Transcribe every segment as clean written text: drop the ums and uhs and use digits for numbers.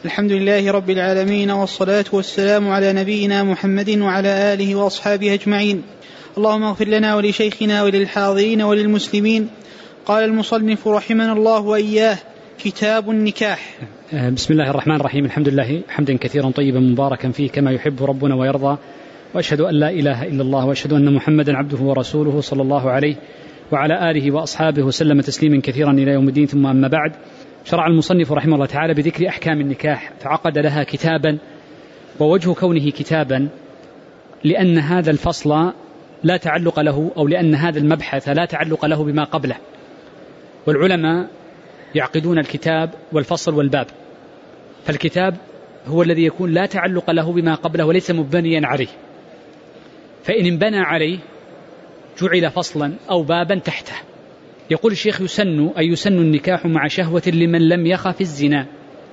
الحمد لله رب العالمين، والصلاة والسلام على نبينا محمد وعلى آله وأصحابه أجمعين. اللهم اغفر لنا ولشيخنا وللحاضرين وللمسلمين. قال المصنف رحمنا الله وإياه: كتاب النكاح. بسم الله الرحمن الرحيم. الحمد لله حمدا كثيرا طيبا مباركا فيه كما يحب ربنا ويرضى، وأشهد أن لا إله إلا الله، وأشهد أن محمدا عبده ورسوله صلى الله عليه وعلى آله وأصحابه وسلم تسليما كثيرا إلى يوم الدين. ثم أما بعد، شرع المصنف رحمه الله تعالى بذكر أحكام النكاح، فعقد لها كتابا. ووجه كونه كتابا لأن هذا الفصل لا تعلق له، أو لأن هذا المبحث لا تعلق له بما قبله، والعلماء يعقدون الكتاب والفصل والباب، فالكتاب هو الذي يكون لا تعلق له بما قبله وليس مبنيا عليه، فإن انبنى عليه جعل فصلا أو بابا تحته. يقول الشيخ: يسن النكاح مع شهوة لمن لم يخف الزنا.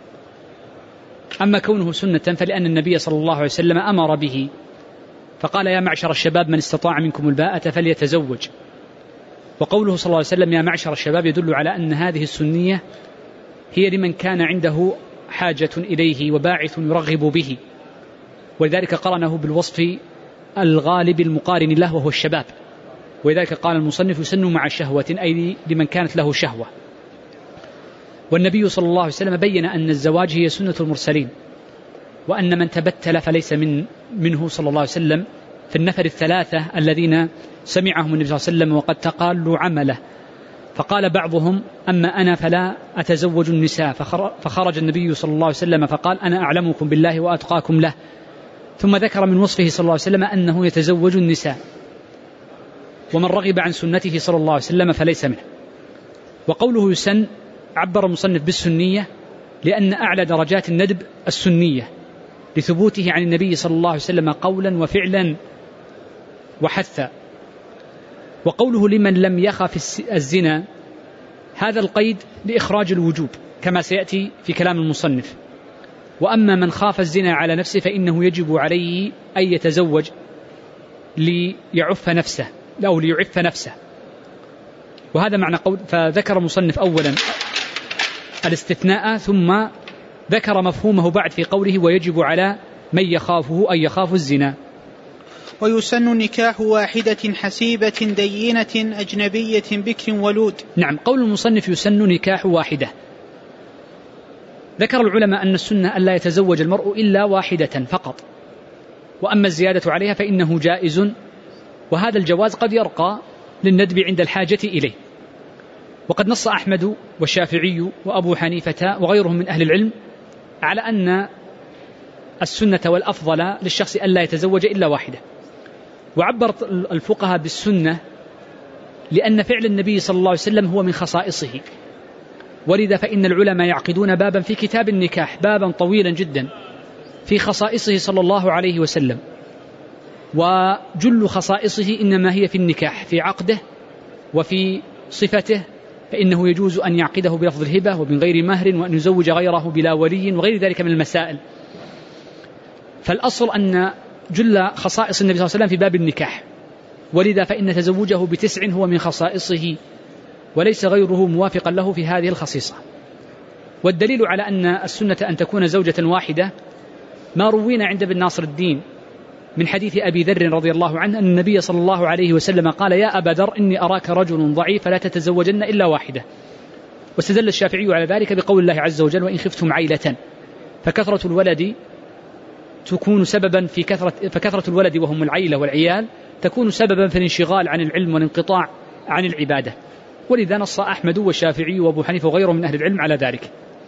أما كونه سنة فلأن النبي صلى الله عليه وسلم أمر به، فقال: يا معشر الشباب من استطاع منكم الباءة فليتزوج. وقوله صلى الله عليه وسلم يا معشر الشباب يدل على أن هذه السنية هي لمن كان عنده حاجة إليه وباعث يرغب به، ولذلك قرنه بالوصف الغالب المقارن له وهو الشباب. ولذلك قال المصنف: يسن مع شهوة، أي لمن كانت له شهوة. والنبي صلى الله عليه وسلم بين أن الزواج هي سنة المرسلين، وأن من تبتل فليس منه صلى الله عليه وسلم في النفر الثلاثة الذين سمعهم النبي صلى الله عليه وسلم وقد تقالوا عمله. فقال بعضهم: أما أنا فلا أتزوج النساء. فخرج النبي صلى الله عليه وسلم فقال: أنا أعلمكم بالله وأتقاكم له. ثم ذكر من وصفه صلى الله عليه وسلم أنه يتزوج النساء، ومن رغب عن سنته صلى الله عليه وسلم فليس منه. وقوله يسن عبر المصنف بالسنية لأن أعلى درجات الندب السنية، لثبوته عن النبي صلى الله عليه وسلم قولا وفعلا وحثا. وقوله لمن لم يخف الزنا، هذا القيد لإخراج الوجوب كما سيأتي في كلام المصنف. وأما من خاف الزنا على نفسه فإنه يجب عليه أن يتزوج ليعف نفسه. وهذا معنى قول. فذكر المصنف أولا الاستثناء، ثم ذكر مفهومه بعد في قوله ويجب على من يخافه أن يخاف الزنا. ويسن نكاح واحدة حسيبة دينة أجنبية بكر ولود. نعم، قول المصنف يسن نكاح واحدة. ذكر العلماء أن السنة ألا يتزوج المرء إلا واحدة فقط، وأما الزيادة عليها فإنه جائز، وهذا الجواز قد يرقى للندب عند الحاجة إليه. وقد نص أحمد والشافعي وأبو حنيفة وغيرهم من أهل العلم على أن السنة والأفضل للشخص ألا يتزوج إلا واحدة. وعبرت الفقهاء بالسنة لأن فعل النبي صلى الله عليه وسلم هو من خصائصه، ولذا فإن العلماء يعقدون بابا في كتاب النكاح، بابا طويلا جدا في خصائصه صلى الله عليه وسلم. وجل خصائصه إنما هي في النكاح، في عقده وفي صفته، فإنه يجوز أن يعقده بلفظ الهبة ومن غير مهر، وأن يزوج غيره بلا ولي، وغير ذلك من المسائل. فالأصل أن جل خصائص النبي صلى الله عليه وسلم في باب النكاح، ولذا فإن تزوجه ب9 هو من خصائصه، وليس غيره موافقا له في هذه الخصيصة. والدليل على أن السنة أن تكون زوجة واحدة ما روينا عند ابن ناصر الدين من حديث أبي ذر رضي الله عنه أن النبي صلى الله عليه وسلم قال: يا أبا ذر إني أراك رجل ضعيف فلا تتزوجن إلا واحدة. واستدل الشافعي على ذلك بقول الله عز وجل: وإن خفتم عيلة. فكثرة الولد تكون سببا فكثرة الولد وهم العيلة والعيال تكون سببا في الانشغال عن العلم والانقطاع عن العبادة. ولذا نص أحمد والشافعي وأبو حنيفة وغيرهم من أهل العلم على ذلك.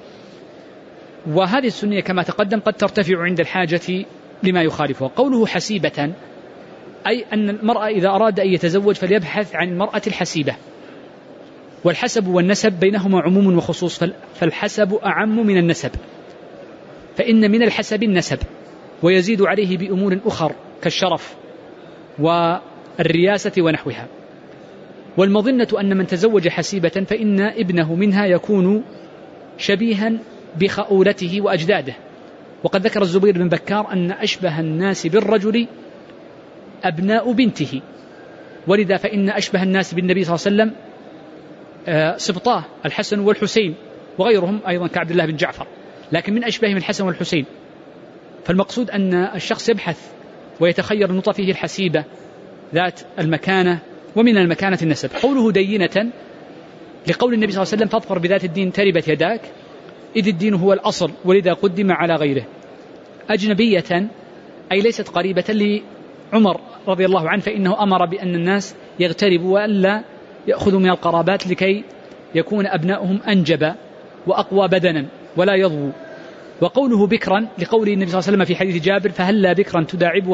وهذه السنية كما تقدم قد ترتفع عند الحاجة لما يخالفها. قوله حسيبة، أي أن المرأة إذا أراد أن يتزوج فليبحث عن المرأة الحسيبة. والحسب والنسب بينهما عموم وخصوص، فالحسب أعم من النسب، فإن من الحسب النسب ويزيد عليه بأمور أخر كالشرف والرياسة ونحوها. والمظنة أن من تزوج حسيبة فإن ابنه منها يكون شبيها بخؤولته وأجداده. وقد ذكر الزبير بن بكار أن أشبه الناس بالرجل أبناء بنته، ولذا فإن أشبه الناس بالنبي صلى الله عليه وسلم سبطاه الحسن والحسين وغيرهم أيضا كعبد الله بن جعفر. لكن من أشبههم الحسن والحسين. فالمقصود أن الشخص يبحث ويتخير النطفة فيه الحسيبة ذات المكانة، ومن المكانة النسب. قوله دينة لقول النبي صلى الله عليه وسلم فاظفر بذات الدين تربت يداك، إذ الدين هو الأصل ولذا قدم على غيره. أجنبية أي ليست قريبة لعمر رضي الله عنه، فإنه أمر بأن الناس يغتربوا وألا يأخذوا من القرابات لكي يكون أبناؤهم أنجب وأقوى بدنا ولا يضووا. وقوله بكرا لقول النبي صلى الله عليه وسلم في حديث جابر فهلا بكرا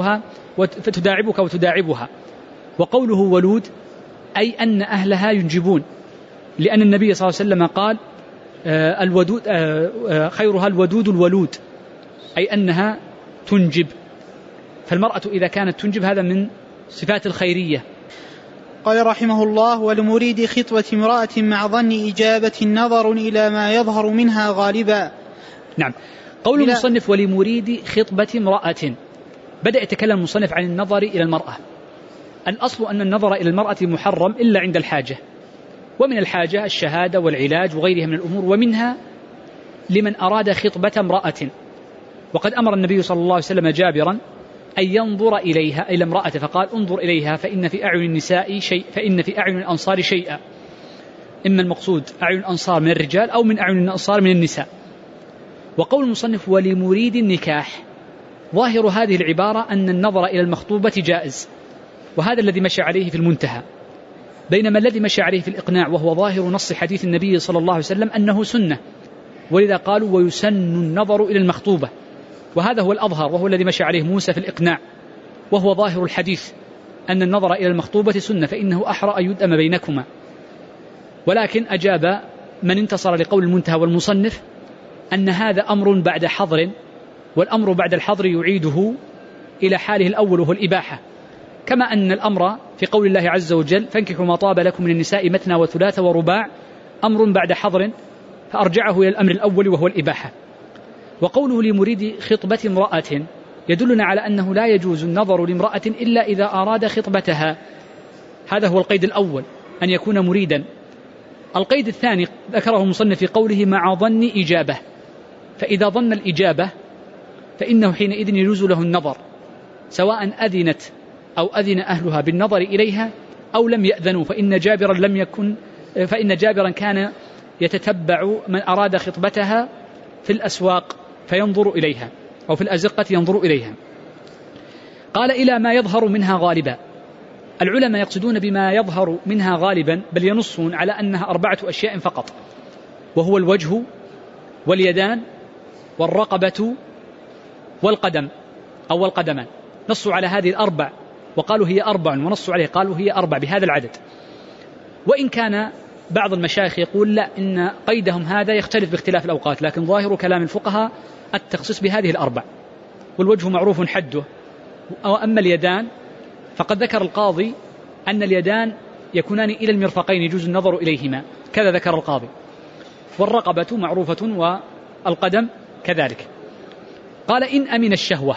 فتداعبك وتداعبها. وقوله ولود أي أن أهلها ينجبون، لأن النبي صلى الله عليه وسلم قال الودود خيرها الودود الولود، أي أنها تنجب. فالمرأة إذا كانت تنجب هذا من صفات الخيرية. قال رحمه الله: ولمريد خطبة امرأة مع ظن إجابة نظر إلى ما يظهر منها غالبا. نعم. قول المصنف ولمريد خطبة امرأة، بدأ يتكلم المصنف عن النظر إلى المرأة. الأصل أن النظر إلى المرأة محرم إلا عند الحاجة، ومن الحاجة الشهادة والعلاج وغيرها من الأمور، ومنها لمن أراد خطبة امرأة. وقد أمر النبي صلى الله عليه وسلم جابرا أن ينظر إليها إلى امرأة، فقال انظر إليها فإن في أعين النساء شيء، فإن في أعين الأنصار شيئا. إما المقصود أعين الأنصار من الرجال أو من أعين الأنصار من النساء. وقول المصنف ولمريد النكاح، ظاهر هذه العبارة أن النظر إلى المخطوبة جائز، وهذا الذي مشى عليه في المنتهى، بينما الذي مشى عليه في الإقناع وهو ظاهر نص حديث النبي صلى الله عليه وسلم أنه سنة، ولذا قالوا ويسن النظر إلى المخطوبة، وهذا هو الأظهر وهو الذي مشى عليه موسى في الإقناع، وهو ظاهر الحديث أن النظر إلى المخطوبة سنة، فإنه أحرى أن يدأم بينكما. ولكن أجاب من انتصر لقول المنتهى والمصنف أن هذا أمر بعد حظر، والأمر بعد الحظر يعيده إلى حاله الأول وهو الإباحة، كما أن الأمر في قول الله عز وجل فانكحوا ما طاب لكم من النساء مثنى وثلاث ورباع أمر بعد حظر، فأرجعه إلى الأمر الأول وهو الإباحة. وقوله لمريد خطبة امرأة يدلنا على أنه لا يجوز النظر لامرأة إلا إذا أراد خطبتها، هذا هو القيد الأول، أن يكون مريدا. القيد الثاني ذكره المصنف في قوله مع ظن إجابة، فإذا ظن الإجابة فإنه حينئذ يجوز له النظر، سواء أذنت أو أذن أهلها بالنظر إليها أو لم يأذنوا، فإن جابرا كان يتتبع من أراد خطبتها في الأسواق فينظر إليها، أو في الأزقة ينظر إليها. قال إلى ما يظهر منها غالبا. العلماء يقصدون بما يظهر منها غالبا بل ينصون على أنها 4 أشياء فقط، وهو الوجه واليدان والرقبة والقدم أو القدمان. نصوا على هذه 4 وقالوا هي 4، ونصوا عليه قالوا هي 4 بهذا العدد. وإن كان بعض المشايخ يقول لا، إن قيدهم هذا يختلف باختلاف الأوقات، لكن ظاهر كلام الفقهاء التخصيص بهذه 4. والوجه معروف حده. وأما اليدان فقد ذكر القاضي أن اليدان يكونان إلى المرفقين يجوز النظر إليهما، كذا ذكر القاضي. والرقبة معروفة والقدم كذلك. قال إن أمن الشهوة.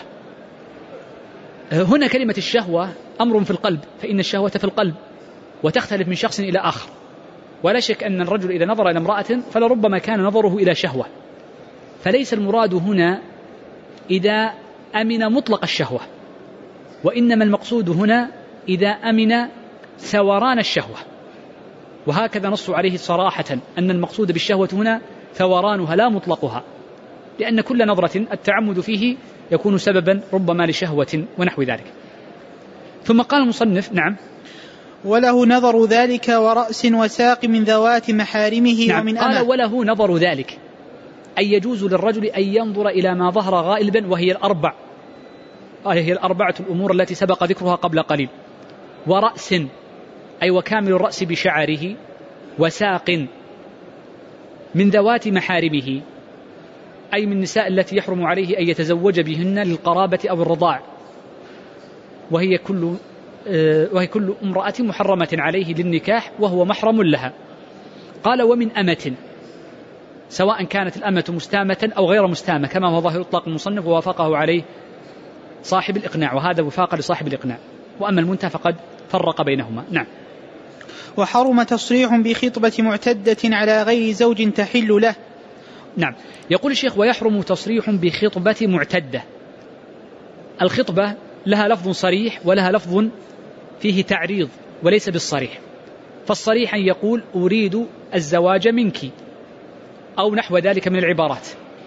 هنا كلمة الشهوة أمر في القلب، فإن الشهوة في القلب وتختلف من شخص إلى آخر، ولا شك أن الرجل إذا نظر إلى امرأة فلربما كان نظره إلى شهوة، فليس المراد هنا إذا أمن مطلق الشهوة، وإنما المقصود هنا إذا أمن ثوران الشهوة. وهكذا نصوا عليه صراحة أن المقصود بالشهوة هنا ثورانها لا مطلقها، لأن كل نظرة التعمد فيه يكون سببا ربما لشهوة ونحو ذلك. ثم قال المصنف نعم وله نظر ذلك ورأس وساق من ذوات محارمه. نعم. ومن قال وله نظر ذلك، أي يجوز للرجل أن ينظر إلى ما ظهر غالبا، وهي الأربع، هي 4 الأمور التي سبق ذكرها قبل قليل. ورأس أي وكامل الرأس بشعره، وساق من ذوات محارمه أي من النساء التي يحرم عليه أن يتزوج بهن للقرابة أو الرضاع، وهي كل امرأة محرمة عليه للنكاح وهو محرم لها. قال ومن أمة، سواء كانت الأمة مستامة أو غير مستامة، كما هو ظاهر إطلاق المصنف ووافقه عليه صاحب الإقناع، وهذا وفاق لصاحب الإقناع. وأما المنتهى فقد فرق بينهما. نعم. وحرم تصريح بخطبة معتدة على غير زوج تحل له، نعم. يقول الشيخ: ويحرم تصريح بخطبة معتدة. الخطبة لها لفظ صريح ولها لفظ فيه تعريض وليس بالصريح. فالصريح أن يقول: أريد الزواج منك، أو نحو ذلك من العبارات.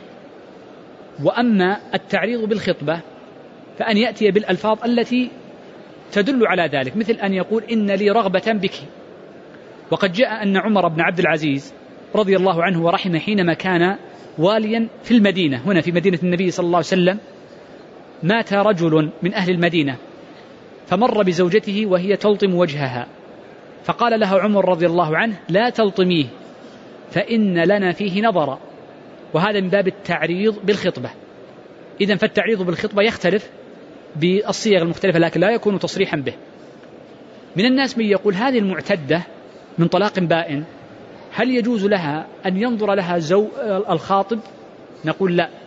وأما التعريض بالخطبة فأن يأتي بالألفاظ التي تدل على ذلك، مثل أن يقول: إن لي رغبة بك. وقد جاء أن عمر بن عبد العزيز رضي الله عنه ورحمه حينما كان واليا في المدينة، هنا في مدينة النبي صلى الله عليه وسلم، مات رجل من أهل المدينة فمر بزوجته وهي تلطم وجهها، فقال لها عمر رضي الله عنه: لا تلطميه فإن لنا فيه نظرا. وهذا من باب التعريض بالخطبة. إذن فالتعريض بالخطبة يختلف بالصيغ المختلفة لكن لا يكون تصريحا به. من الناس من يقول: هذه المعتدة من طلاق بائن، هل يجوز لها أن ينظر لها الخاطب؟ نقول: لا.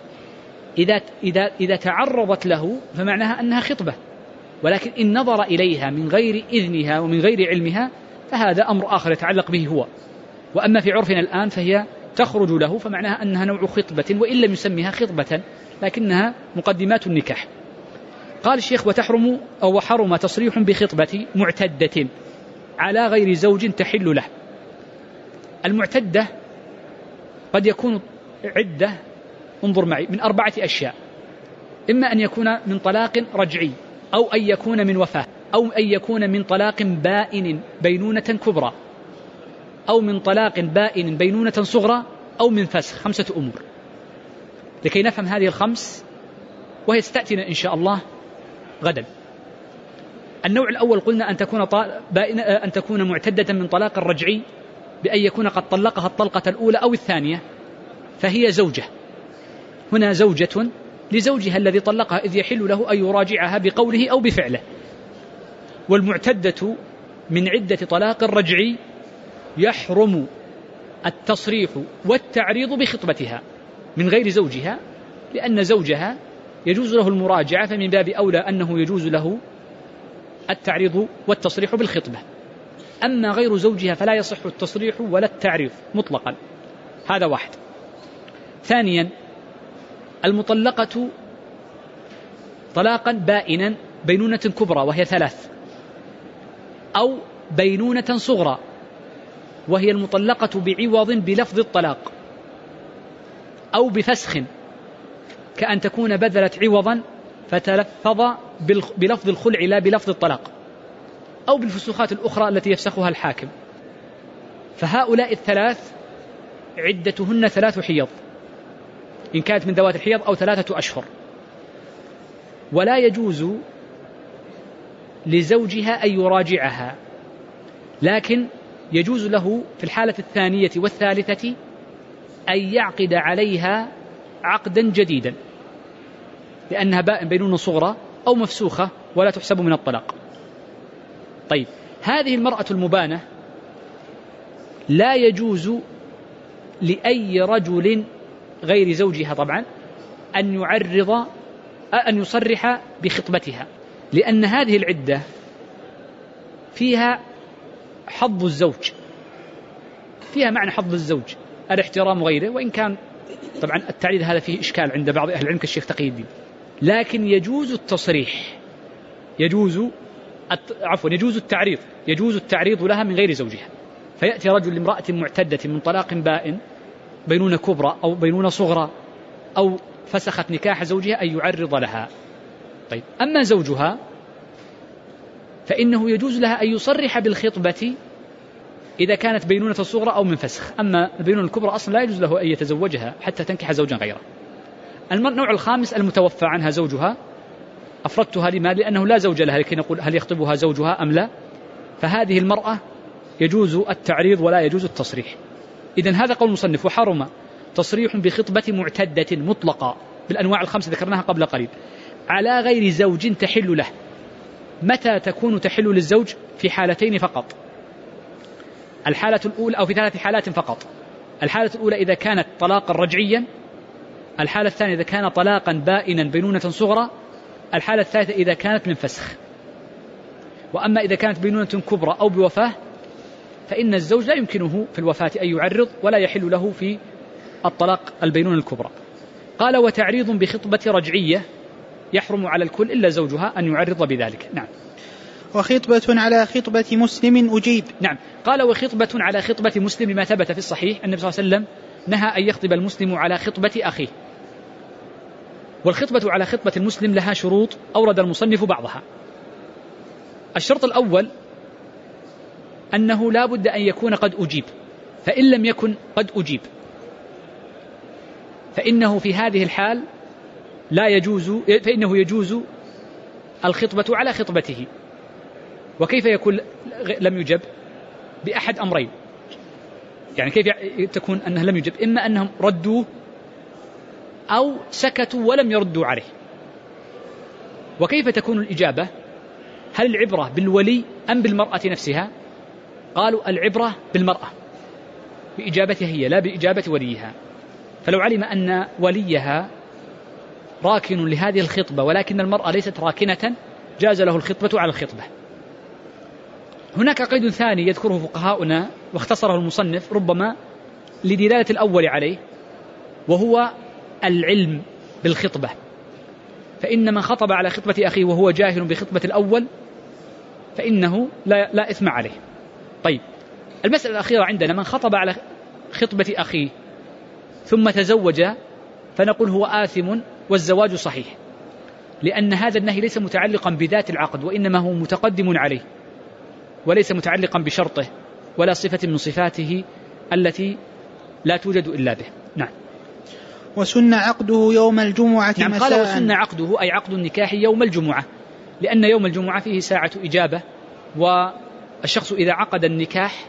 إذا تعرضت له فمعناها أنها خطبة، ولكن إن نظر إليها من غير إذنها ومن غير علمها فهذا أمر آخر يتعلق به هو. وأما في عرفنا الآن فهي تخرج له، فمعناها أنها نوع خطبة وإن لم يسميها خطبة لكنها مقدمات النكاح. قال الشيخ: وحرم تصريح بخطبة معتدة على غير زوج تحل له. المعتدة قد يكون عدة، انظر معي، من 4 أشياء: إما أن يكون من طلاق رجعي، أو أن يكون من وفاة، أو أن يكون من طلاق بائن بينونة كبرى، أو من طلاق بائن بينونة صغرى، أو من فسخ. 5 أمور. لكي نفهم هذه ال5 وهي ستأتينا إن شاء الله غدا. النوع الأول قلنا أن تكون معتدة من طلاق الرجعي بأن يكون قد طلقها الطلقة الأولى أو الثانية، فهي زوجة. هنا زوجة لزوجها الذي طلقها، إذ يحل له أن يراجعها بقوله أو بفعله. والمعتدة من عدة طلاق الرجعي يحرم التصريح والتعريض بخطبتها من غير زوجها، لأن زوجها يجوز له المراجعة، فمن باب أولى أنه يجوز له التعريض والتصريح بالخطبة. أما غير زوجها فلا يصح التصريح ولا التعريض مطلقا. هذا واحد. ثانيا: المطلقة طلاقا بائنا بينونة كبرى وهي 3، أو بينونة صغرى وهي المطلقة بعوض بلفظ الطلاق، أو بفسخ كأن تكون بذلت عوضا فتلفظ بلفظ الخلع لا بلفظ الطلاق، أو بالفسوخات الأخرى التي يفسخها الحاكم. فهؤلاء ال3 عدتهن 3 حيض إن كانت من ذوات الحيض، أو 3 أشهر. ولا يجوز لزوجها أن يراجعها، لكن يجوز له في الحالة الثانية والثالثة أن يعقد عليها عقدا جديدا، لأنها بائن بينونة صغرى أو مفسوخة ولا تحسب من الطلاق. طيب، هذه المرأة المبانة لا يجوز لأي رجل غير زوجها طبعا أن يصرح بخطبتها، لأن هذه العدة فيها حظ الزوج، فيها معنى حظ الزوج، الاحترام وغيره، وإن كان طبعا التعريض هذا فيه إشكال عند بعض أهل العلم كالشيخ تقي الدين، لكن يجوز التصريح، يجوز التعريض، يجوز التعريض لها من غير زوجها. فيأتي رجل لامرأة معتدة من طلاق بائن بينونة كبرى أو بينونة صغرى أو فسخت نكاح زوجها أن يعرض لها. طيب، أما زوجها فإنه يجوز لها أن يصرح بالخطبة إذا كانت بينونة صغرى أو من فسخ. أما البينونة الكبرى أصلا لا يجوز له أن يتزوجها حتى تنكح زوجا غيره. النوع الخامس: المتوفى عنها زوجها. أفردتها لما؟ لأنه لا زوج لها، لكي نقول هل يخطبها زوجها أم لا. فهذه المرأة يجوز التعريض ولا يجوز التصريح. إذن هذا قول المصنف: وحرم تصريح بخطبة معتدة مطلقة بالأنواع ال5 ذكرناها قبل قليل على غير زوج تحل له. متى تكون تحل للزوج؟ في حالتين فقط. الحالة الأولى، أو في 3 حالات فقط. الحالة الأولى إذا كانت طلاقا رجعيا، الحالة الثانية إذا كان طلاقا بائنا بينونة صغرى، الحالة الثالثة إذا كانت من فسخ. وأما إذا كانت بينونة كبرى أو بوفاة فإن الزوج لا يمكنه في الوفاة أن يعرض، ولا يحل له في الطلاق البينونة الكبرى. قال وتعريض بخطبة رجعية يحرم على الكل إلا زوجها أن يعرض بذلك. نعم. وخطبة على خطبة مسلم أجيب. نعم. قال وخطبة على خطبة مسلم ما ثبت في الصحيح النبي صلى الله عليه وسلم نهى أن يخطب المسلم على خطبة أخيه. والخطبة على خطبة المسلم لها شروط أورد المصنف بعضها. الشرط الأول أنه لا بد أن يكون قد أجيب، فإن لم يكن قد أجيب فإنه في هذه الحال فإنه يجوز الخطبة على خطبته. وكيف يكون لم يجب؟ بأحد أمرين. يعني كيف تكون أنه لم يجب؟ إما أنهم ردوه أو سكتوا ولم يردوا عليه. وكيف تكون الإجابة؟ هل العبرة بالولي أم بالمرأة نفسها؟ قالوا العبرة بالمرأة بإجابتها هي لا بإجابة وليها. فلو علم أن وليها راكن لهذه الخطبة ولكن المرأة ليست راكنة جاز له الخطبة على الخطبة. هناك قيد ثاني يذكره فقهاؤنا واختصره المصنف ربما لدلالة الأول عليه، وهو العلم بالخطبة. فإن من خطب على خطبة أخيه وهو جاهل بخطبة الأول فإنه لا إثم عليه. طيب، المسألة الأخيرة عندنا من خطب على خطبة أخيه ثم تزوج فنقول هو آثم والزواج صحيح، لأن هذا النهي ليس متعلقا بذات العقد وإنما هو متقدم عليه وليس متعلقا بشرطه ولا صفة من صفاته التي لا توجد إلا به. نعم. وسن عقده يوم الجمعة نعم. مساء. قال وسن عقده أي عقد النكاح يوم الجمعة، لأن يوم الجمعة فيه ساعة إجابة، والشخص إذا عقد النكاح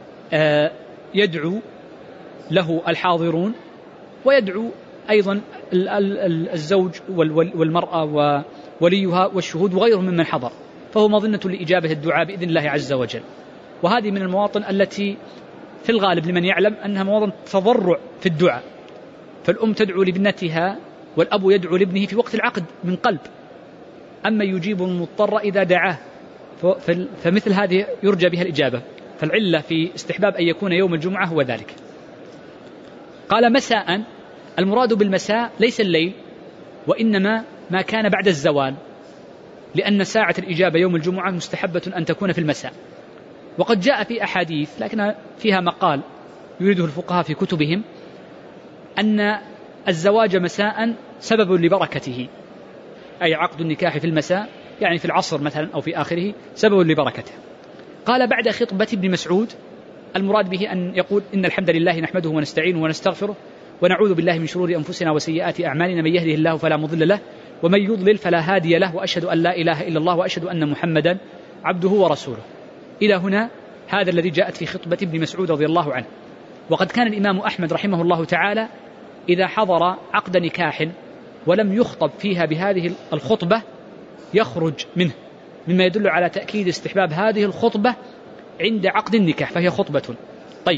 يدعو له الحاضرون ويدعو أيضا الزوج والمرأة ووليها والشهود وغيرهم ممن حضر، فهو مظنة لإجابة الدعاء بإذن الله عز وجل. وهذه من المواطن التي في الغالب لمن يعلم أنها مواطن تضرع في الدعاء، فالأم تدعو لابنتها والأب يدعو لابنه في وقت العقد من قلب، أما يجيب المضطر إذا دعاه، فمثل هذه يرجى بها الإجابة. فالعلة في استحباب أن يكون يوم الجمعة هو ذلك. قال مساء، المراد بالمساء ليس الليل وإنما ما كان بعد الزوال، لأن ساعة الإجابة يوم الجمعة مستحبة أن تكون في المساء. وقد جاء في أحاديث لكن فيها مقال يريده الفقهاء في كتبهم أن الزواج مساء سبب لبركته، أي عقد النكاح في المساء يعني في العصر مثلا أو في آخره سبب لبركته. قال بعد خطبة ابن مسعود المراد به أن يقول إن الحمد لله نحمده ونستعينه ونستغفره ونعوذ بالله من شرور أنفسنا وسيئات أعمالنا، من يهده الله فلا مضل له ومن يضلل فلا هادي له، وأشهد أن لا إله إلا الله وأشهد أن محمدا عبده ورسوله. إلى هنا هذا الذي جاءت في خطبة ابن مسعود رضي الله عنه. وقد كان الإمام أحمد رحمه الله تعالى إذا حضر عقد نكاح ولم يخطب فيها بهذه الخطبة يخرج منه، مما يدل على تأكيد استحباب هذه الخطبة عند عقد النكاح، فهي خطبة. طيب،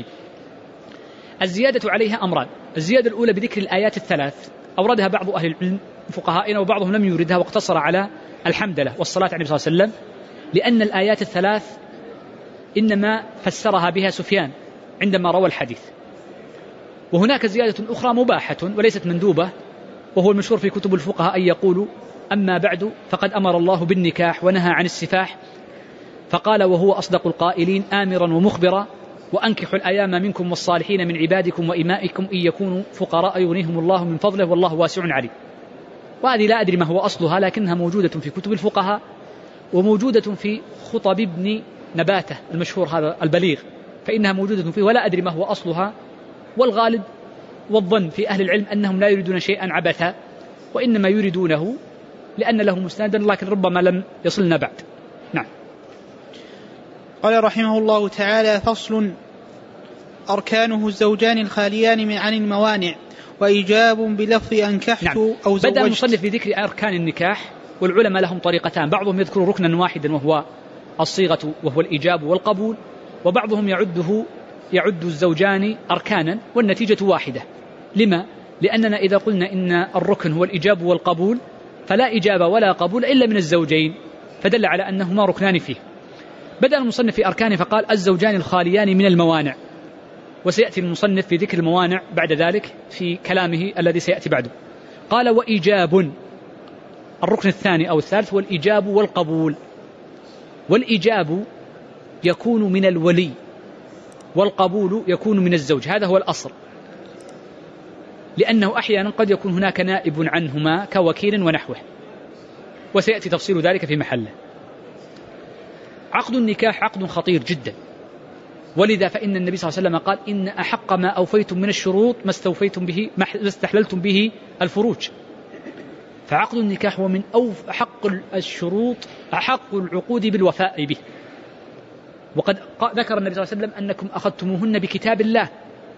الزيادة عليها أمران. الزيادة الأولى بذكر الآيات الثلاث أوردها بعض أهل العلم فقهائنا وبعضهم لم يوردها واقتصر على الحمدلله والصلاة على النبي صلى الله عليه وسلم، لأن الآيات الثلاث إنما فسرها بها سفيان عندما روى الحديث. وهناك زيادة أخرى مباحة وليست مندوبة، وهو المشهور في كتب الفقهاء أن يقولوا أما بعد فقد أمر الله بالنكاح ونهى عن السفاح، فقال وهو أصدق القائلين آمرا ومخبرا وأنكحوا الأيام منكم والصالحين من عبادكم وإمائكم إن يكونوا فقراء يغنيهم الله من فضله والله واسع عليم. وهذه لا أدري ما هو أصلها لكنها موجودة في كتب الفقهاء وموجودة في خطب ابن نباتة المشهور هذا البليغ، فإنها موجودة فيه ولا أدري ما هو أصلها. والغالب والظن في أهل العلم أنهم لا يريدون شيئا عبثا وإنما يريدونه لأن له مستندا لكن ربما لم يصلنا بعد. نعم. قال رحمه الله تعالى: فصل: أركانه الزوجان الخاليان عن الموانع وإيجاب بلفظ أنكحت. نعم. أو زوجت. بدأ المصنف بذكر أركان النكاح، والعلماء لهم طريقتان، بعضهم يذكر ركنا واحدا وهو الصيغة وهو الإيجاب والقبول، وبعضهم يعد الزوجان أركانا والنتيجة واحدة. لما؟ لأننا إذا قلنا إن الركن هو الإيجاب والقبول فلا إجابة ولا قبول إلا من الزوجين، فدل على أنهما ركنان فيه. بدأ المصنف في أركانه فقال: الزوجان الخاليان من الموانع. وسيأتي المصنف في ذكر الموانع بعد ذلك في كلامه الذي سيأتي بعده. قال وإيجاب، الركن الثاني أو الثالث هو الإيجاب والقبول. والإيجاب يكون من الولي والقبول يكون من الزوج، هذا هو الأصل، لأنه أحيانا قد يكون هناك نائب عنهما كوكيل ونحوه، وسيأتي تفصيل ذلك في محله. عقد النكاح عقد خطير جدا، ولذا فإن النبي صلى الله عليه وسلم قال إن أحق ما أوفيتم من الشروط ما استوفيتم به ما استحللتم به الفروج. فعقد النكاح هو من أحق الشروط، أحق العقود بالوفاء به. وقد ذكر النبي صلى الله عليه وسلم أنكم أخذتموهن بكتاب الله،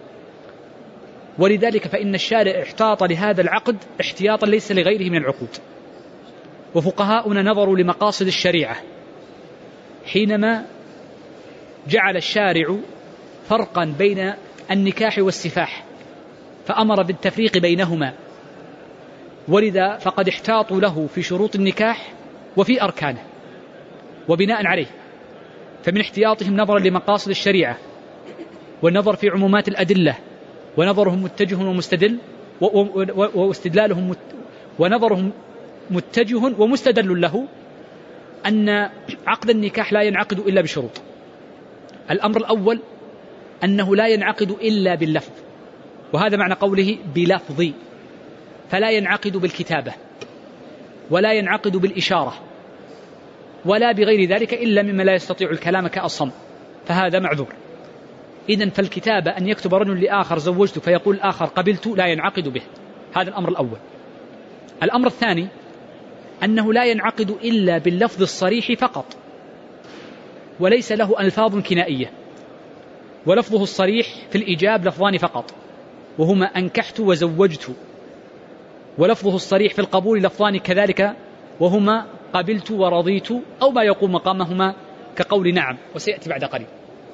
ولذلك فإن الشارع احتاط لهذا العقد احتياطا ليس لغيره من العقود. وفقهاؤنا نظروا لمقاصد الشريعة حينما جعل الشارع فرقا بين النكاح والسفاح فأمر بالتفريق بينهما، ولذا فقد احتاطوا له في شروط النكاح وفي أركانه. وبناء عليه فمن احتياطهم نظرا لمقاصد الشريعة والنظر في عمومات الأدلة، ونظرهم متجه ومستدل، واستدلالهم ونظرهم متجه ومستدل له، أن عقد النكاح لا ينعقد إلا بشروط. الأمر الأول أنه لا ينعقد إلا باللفظ، وهذا معنى قوله بلفظ، فلا ينعقد بالكتابة ولا ينعقد بالإشارة ولا بغير ذلك إلا مما لا يستطيع الكلام كأصم، فهذا معذور. إذن فالكتابة أن يكتب رجل لآخر زوجت فيقول الآخر قبلت لا ينعقد به، هذا الأمر الأول. الأمر الثاني أنه لا ينعقد إلا باللفظ الصريح فقط، وليس له ألفاظ كنائية. ولفظه الصريح في الإيجاب لفظان فقط، وهما أنكحت وزوجت. ولفظه الصريح في القبول لفظان كذلك، وهما قبلت ورضيت، أو ما يقوم مقامهما كقول نعم، وسيأتي بعد قليل.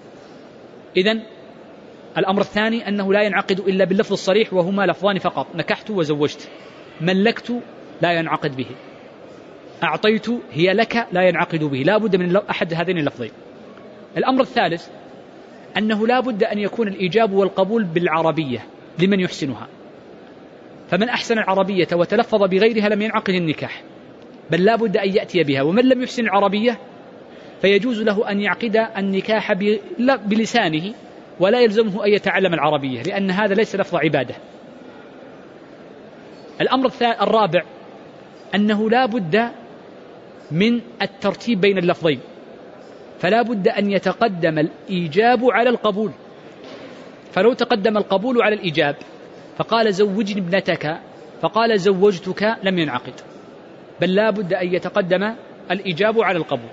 إذن الأمر الثاني أنه لا ينعقد إلا باللفظ الصريح، وهما لفظان فقط، نكحت وزوجت. ملكت لا ينعقد به، أعطيت هي لك لا ينعقد به، لا بد من أحد هذين اللفظين. الأمر الثالث أنه لا بد أن يكون الإيجاب والقبول بالعربية لمن يحسنها، فمن أحسن العربية وتلفظ بغيرها لم ينعقد النكاح، بل لا بد أن يأتي بها. ومن لم يحسن العربية فيجوز له أن يعقد النكاح بلسانه ولا يلزمه أن يتعلم العربية، لأن هذا ليس لفظ عبادة. الأمر الرابع أنه لا بد من الترتيب بين اللفظين، فلا بد أن يتقدم الإيجاب على القبول. فلو تقدم القبول على الإيجاب فقال زوجني ابنتك فقال زوجتك لم ينعقد، بل لا بد أن يتقدم الإيجاب على القبول.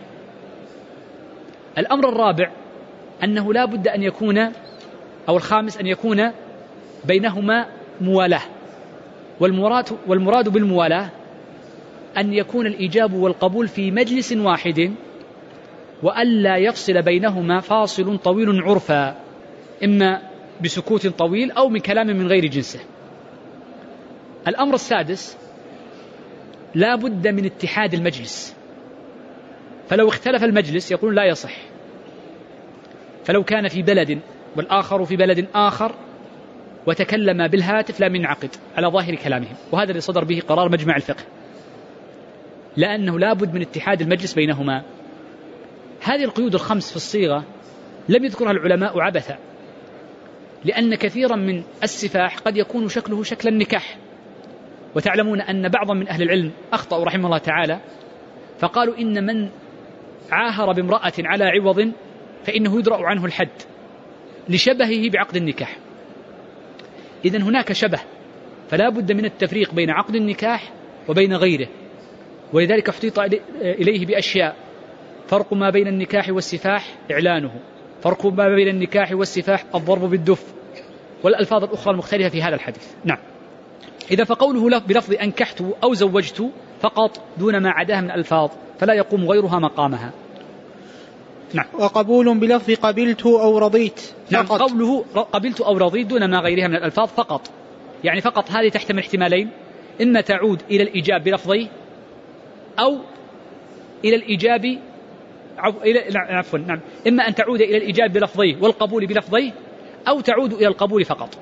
الأمر الرابع أنه لا بد أن يكون، أو الخامس أن يكون بينهما موالاة. والمراد بالموالاة أن يكون الإيجاب والقبول في مجلس واحد، وألا يفصل بينهما فاصل طويل عرفا، إما بسكوت طويل أو من كلام من غير جنسه. الأمر السادس لا بد من اتحاد المجلس، فلو اختلف المجلس يقول لا يصح. فلو كان في بلد والآخر في بلد آخر وتكلم بالهاتف لم ينعقد على ظاهر كلامهم، وهذا اللي صدر به قرار مجمع الفقه، لأنه لا بد من اتحاد المجلس بينهما. هذه القيود الخمس في الصيغة لم يذكرها العلماء عبثا، لأن كثيرا من السفاح قد يكون شكله شكل النكاح. وتعلمون أن بعضا من أهل العلم أخطأوا رحمه الله تعالى، فقالوا إن من عاهر بامرأة على عوض فإنه يدرأ عنه الحد لشبهه بعقد النكاح. إذن هناك شبه، فلا بد من التفريق بين عقد النكاح وبين غيره، ولذلك احتيط إليه بأشياء: فرق ما بين النكاح والسفاح إعلانه، فرق ما بين النكاح والسفاح الضرب بالدف، والألفاظ الأخرى المختلفة في هذا الحديث. نعم. إذا فقوله بلفظ أنكحت أو زوجت فقط دون ما عداها من الألفاظ، فلا يقوم غيرها مقامها. نعم. وقبول بلفظ قبلت أو رضيت فقط. نعم، قوله قبلت أو رضيت دون ما غيرها من الألفاظ فقط، يعني فقط هذه تحتمل احتمالين: إما تعود إلى الإيجاب بلفظيه، أو إلى الإيجاب إما أن تعود إلى الإيجاب بلفظيه والقبول بلفظيه، أو تعود إلى القبول فقط،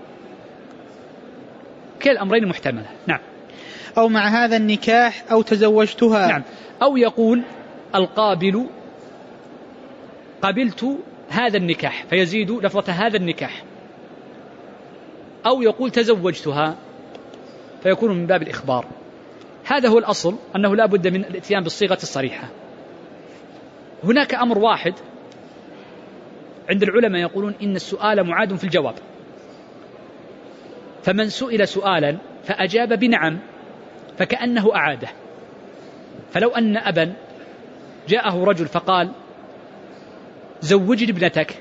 كلا الأمرين محتملة. نعم. أو مع هذا النكاح أو تزوجتها. نعم. أو يقول القابل قبلت هذا النكاح فيزيد لفظة هذا النكاح، أو يقول تزوجتها فيكون من باب الإخبار. هذا هو الأصل، أنه لا بد من الاتيان بالصيغة الصريحة. هناك أمر واحد عند العلماء يقولون إن السؤال معاد في الجواب، فمن سئل سؤالا فأجاب بنعم فكأنه أعاده. فلو أن أبا جاءه رجل فقال زوجني ابنتك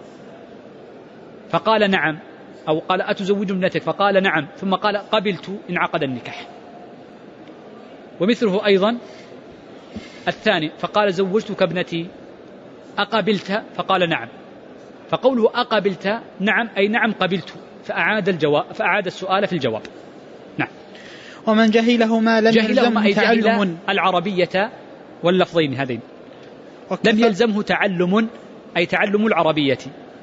فقال نعم، أو قال أتزوج ابنتك فقال نعم، ثم قال قبلت، انعقد النكاح. ومثله أيضا الثاني فقال زوجتك ابنتي أقبلت فقال نعم، فقوله أقبلت نعم أي نعم قبلت، فأعاد السؤال في الجواب. نعم. ومن جهلهما لم يلزمه تعلم العربية واللفظين هذين، لم يلزمه تعلم أي تعلم العربية،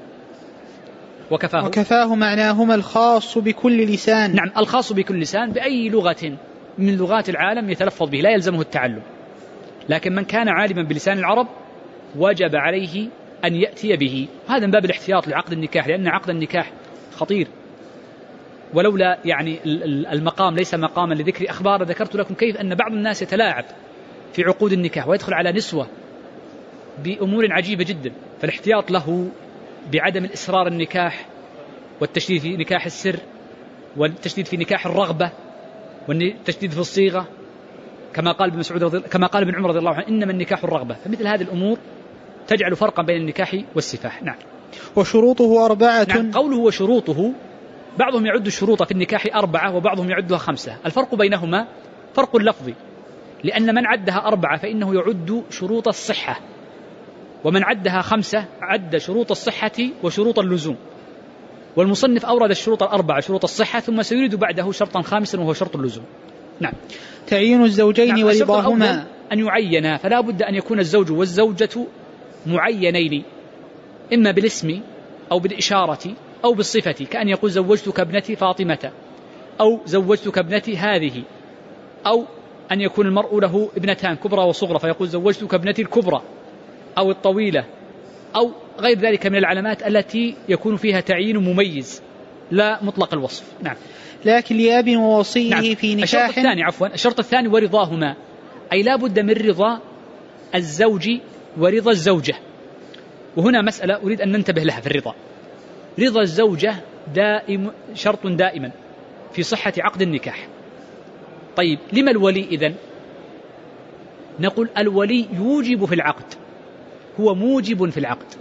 وكفاه معناهما الخاص بكل لسان. نعم، الخاص بكل لسان بأي لغة من لغات العالم يتلفظ به لا يلزمه التعلم، لكن من كان عالما بلسان العرب وجب عليه أن يأتي به. هذا من باب الاحتياط لعقد النكاح، لأن عقد النكاح خطير، ولولا يعني المقام ليس مقاما لذكر أخبار ذكرت لكم كيف أن بعض الناس يتلاعب في عقود النكاح ويدخل على نسوة بأمور عجيبة جدا. فالاحتياط له بعدم الإسرار النكاح، والتشديد في نكاح السر، والتشديد في نكاح الرغبة، والتشديد في الصيغة، كما قال ابن عمر رضي الله عنه إنما النكاح الرغبة. فمثل هذه الأمور تجعل فرقا بين النكاح والسفاح. نعم. وشروطه 4. نعم. قوله وشروطه، بعضهم يعد الشروط في النكاح 4 وبعضهم يعدها 5. الفرق بينهما فرق لفظي، لأن من عدها 4 فإنه يعد شروط الصحة، ومن عدها 5 عد شروط الصحة وشروط اللزوم. والمصنف أورد الشروط 4 شروط الصحة، ثم سيريد بعده شرطا 5 وهو شرط اللزوم. نعم. تعيين الزوجين. نعم. ورضاهما أن يعينا، فلا بد أن يكون الزوج والزوجة معينين، إما بالاسم أو بالإشارة أو بالصفة، كأن يقول زوجتك ابنتي فاطمة، أو زوجتك ابنتي هذه، أو أن يكون المرء له ابنتان كبرى وصغرى فيقول زوجتك ابنتي الكبرى أو الطويلة، أو غير ذلك من العلامات التي يكون فيها تعيين مميز لا مطلق الوصف. نعم. لكن لأب ووصيه. نعم. في نكاح. الشرط الثاني ورضاهما، أي لا بد من رضا الزوج ورضا الزوجة. وهنا مسألة أريد أن ننتبه لها في الرضا. رضا الزوجة شرط دائما في صحة عقد النكاح. طيب، لما الولي إذن؟ نقول الولي يوجب في العقد، هو موجب في العقد.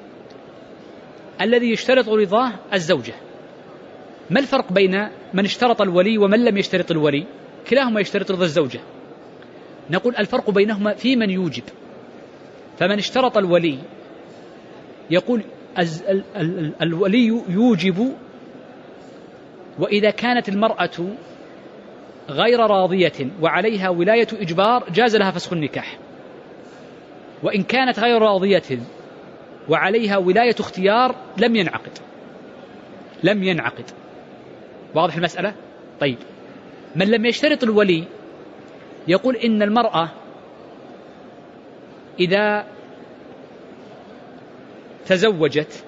الذي يشترط رضاه الزوجة. ما الفرق بين من اشترط الولي ومن لم يشترط الولي؟ كلاهما يشترط رضا الزوجة. نقول الفرق بينهما في من يوجب. فمن اشترط الولي يقول الولي يوجب، وإذا كانت المرأة غير راضية وعليها ولاية إجبار جاز لها فسخ النكاح، وإن كانت غير راضية وعليها ولاية اختيار لم ينعقد. واضح المسألة؟ طيب، من لم يشترط الولي يقول إن المرأة إذا تزوجت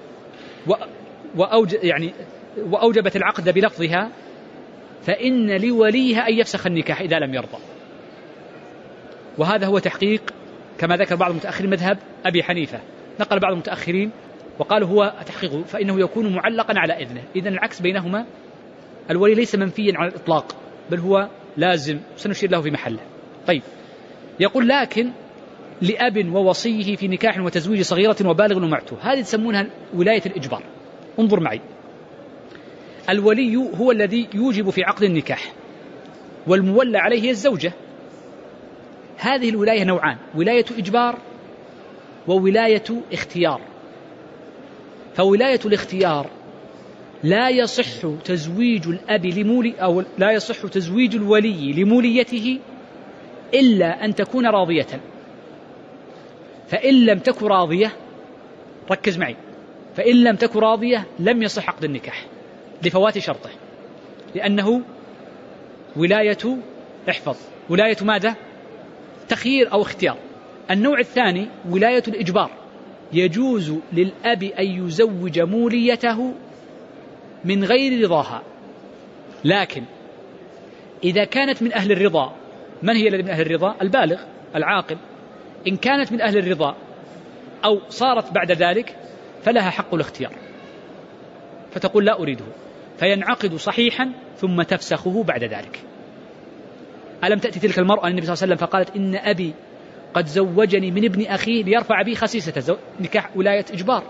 وأوجبت العقد بلفظها فإن لوليها أن يفسخ النكاح إذا لم يرضى. وهذا هو تحقيق كما ذكر بعض المتأخرين مذهب أبي حنيفة، نقل بعض المتأخرين وقالوا هو تحقيقه فإنه يكون معلقا على إذنه. إذن العكس بينهما، الولي ليس منفيا على الإطلاق بل هو لازم، سنشير له في محله. طيب، يقول لكن لأب ووصيه في نكاح وتزويج صغيرة وبالغ ومعتوه، هذه تسمونها ولاية الإجبار. انظر معي، الولي هو الذي يوجب في عقد النكاح، والمولى عليه الزوجة. هذه الولاية نوعان، ولاية إجبار وولاية اختيار. فولاية الاختيار لا يصح تزويج الأب أو لا يصح تزويج الولي لموليته إلا أن تكون راضية. فإن لم تكن راضية، ركز معي، فإن لم تكن راضية لم يصح عقد النكاح لفوات شرطه، لأنه ولاية احفظ ولاية ماذا؟ تخيير أو اختيار. النوع الثاني ولاية الإجبار، يجوز للأب أن يزوج موليته من غير رضاها، لكن إذا كانت من أهل الرضا. من هي الذي من أهل الرضا؟ البالغ العاقل. إن كانت من أهل الرضا أو صارت بعد ذلك فلها حق الاختيار، فتقول لا أريده، فينعقد صحيحا ثم تفسخه بعد ذلك. ألم تأتي تلك المرأة النبي صلى الله عليه وسلم فقالت إن أبي قد زوجني من ابن أخيه ليرفع بي خسيسة، نكاح ولاية إجبار،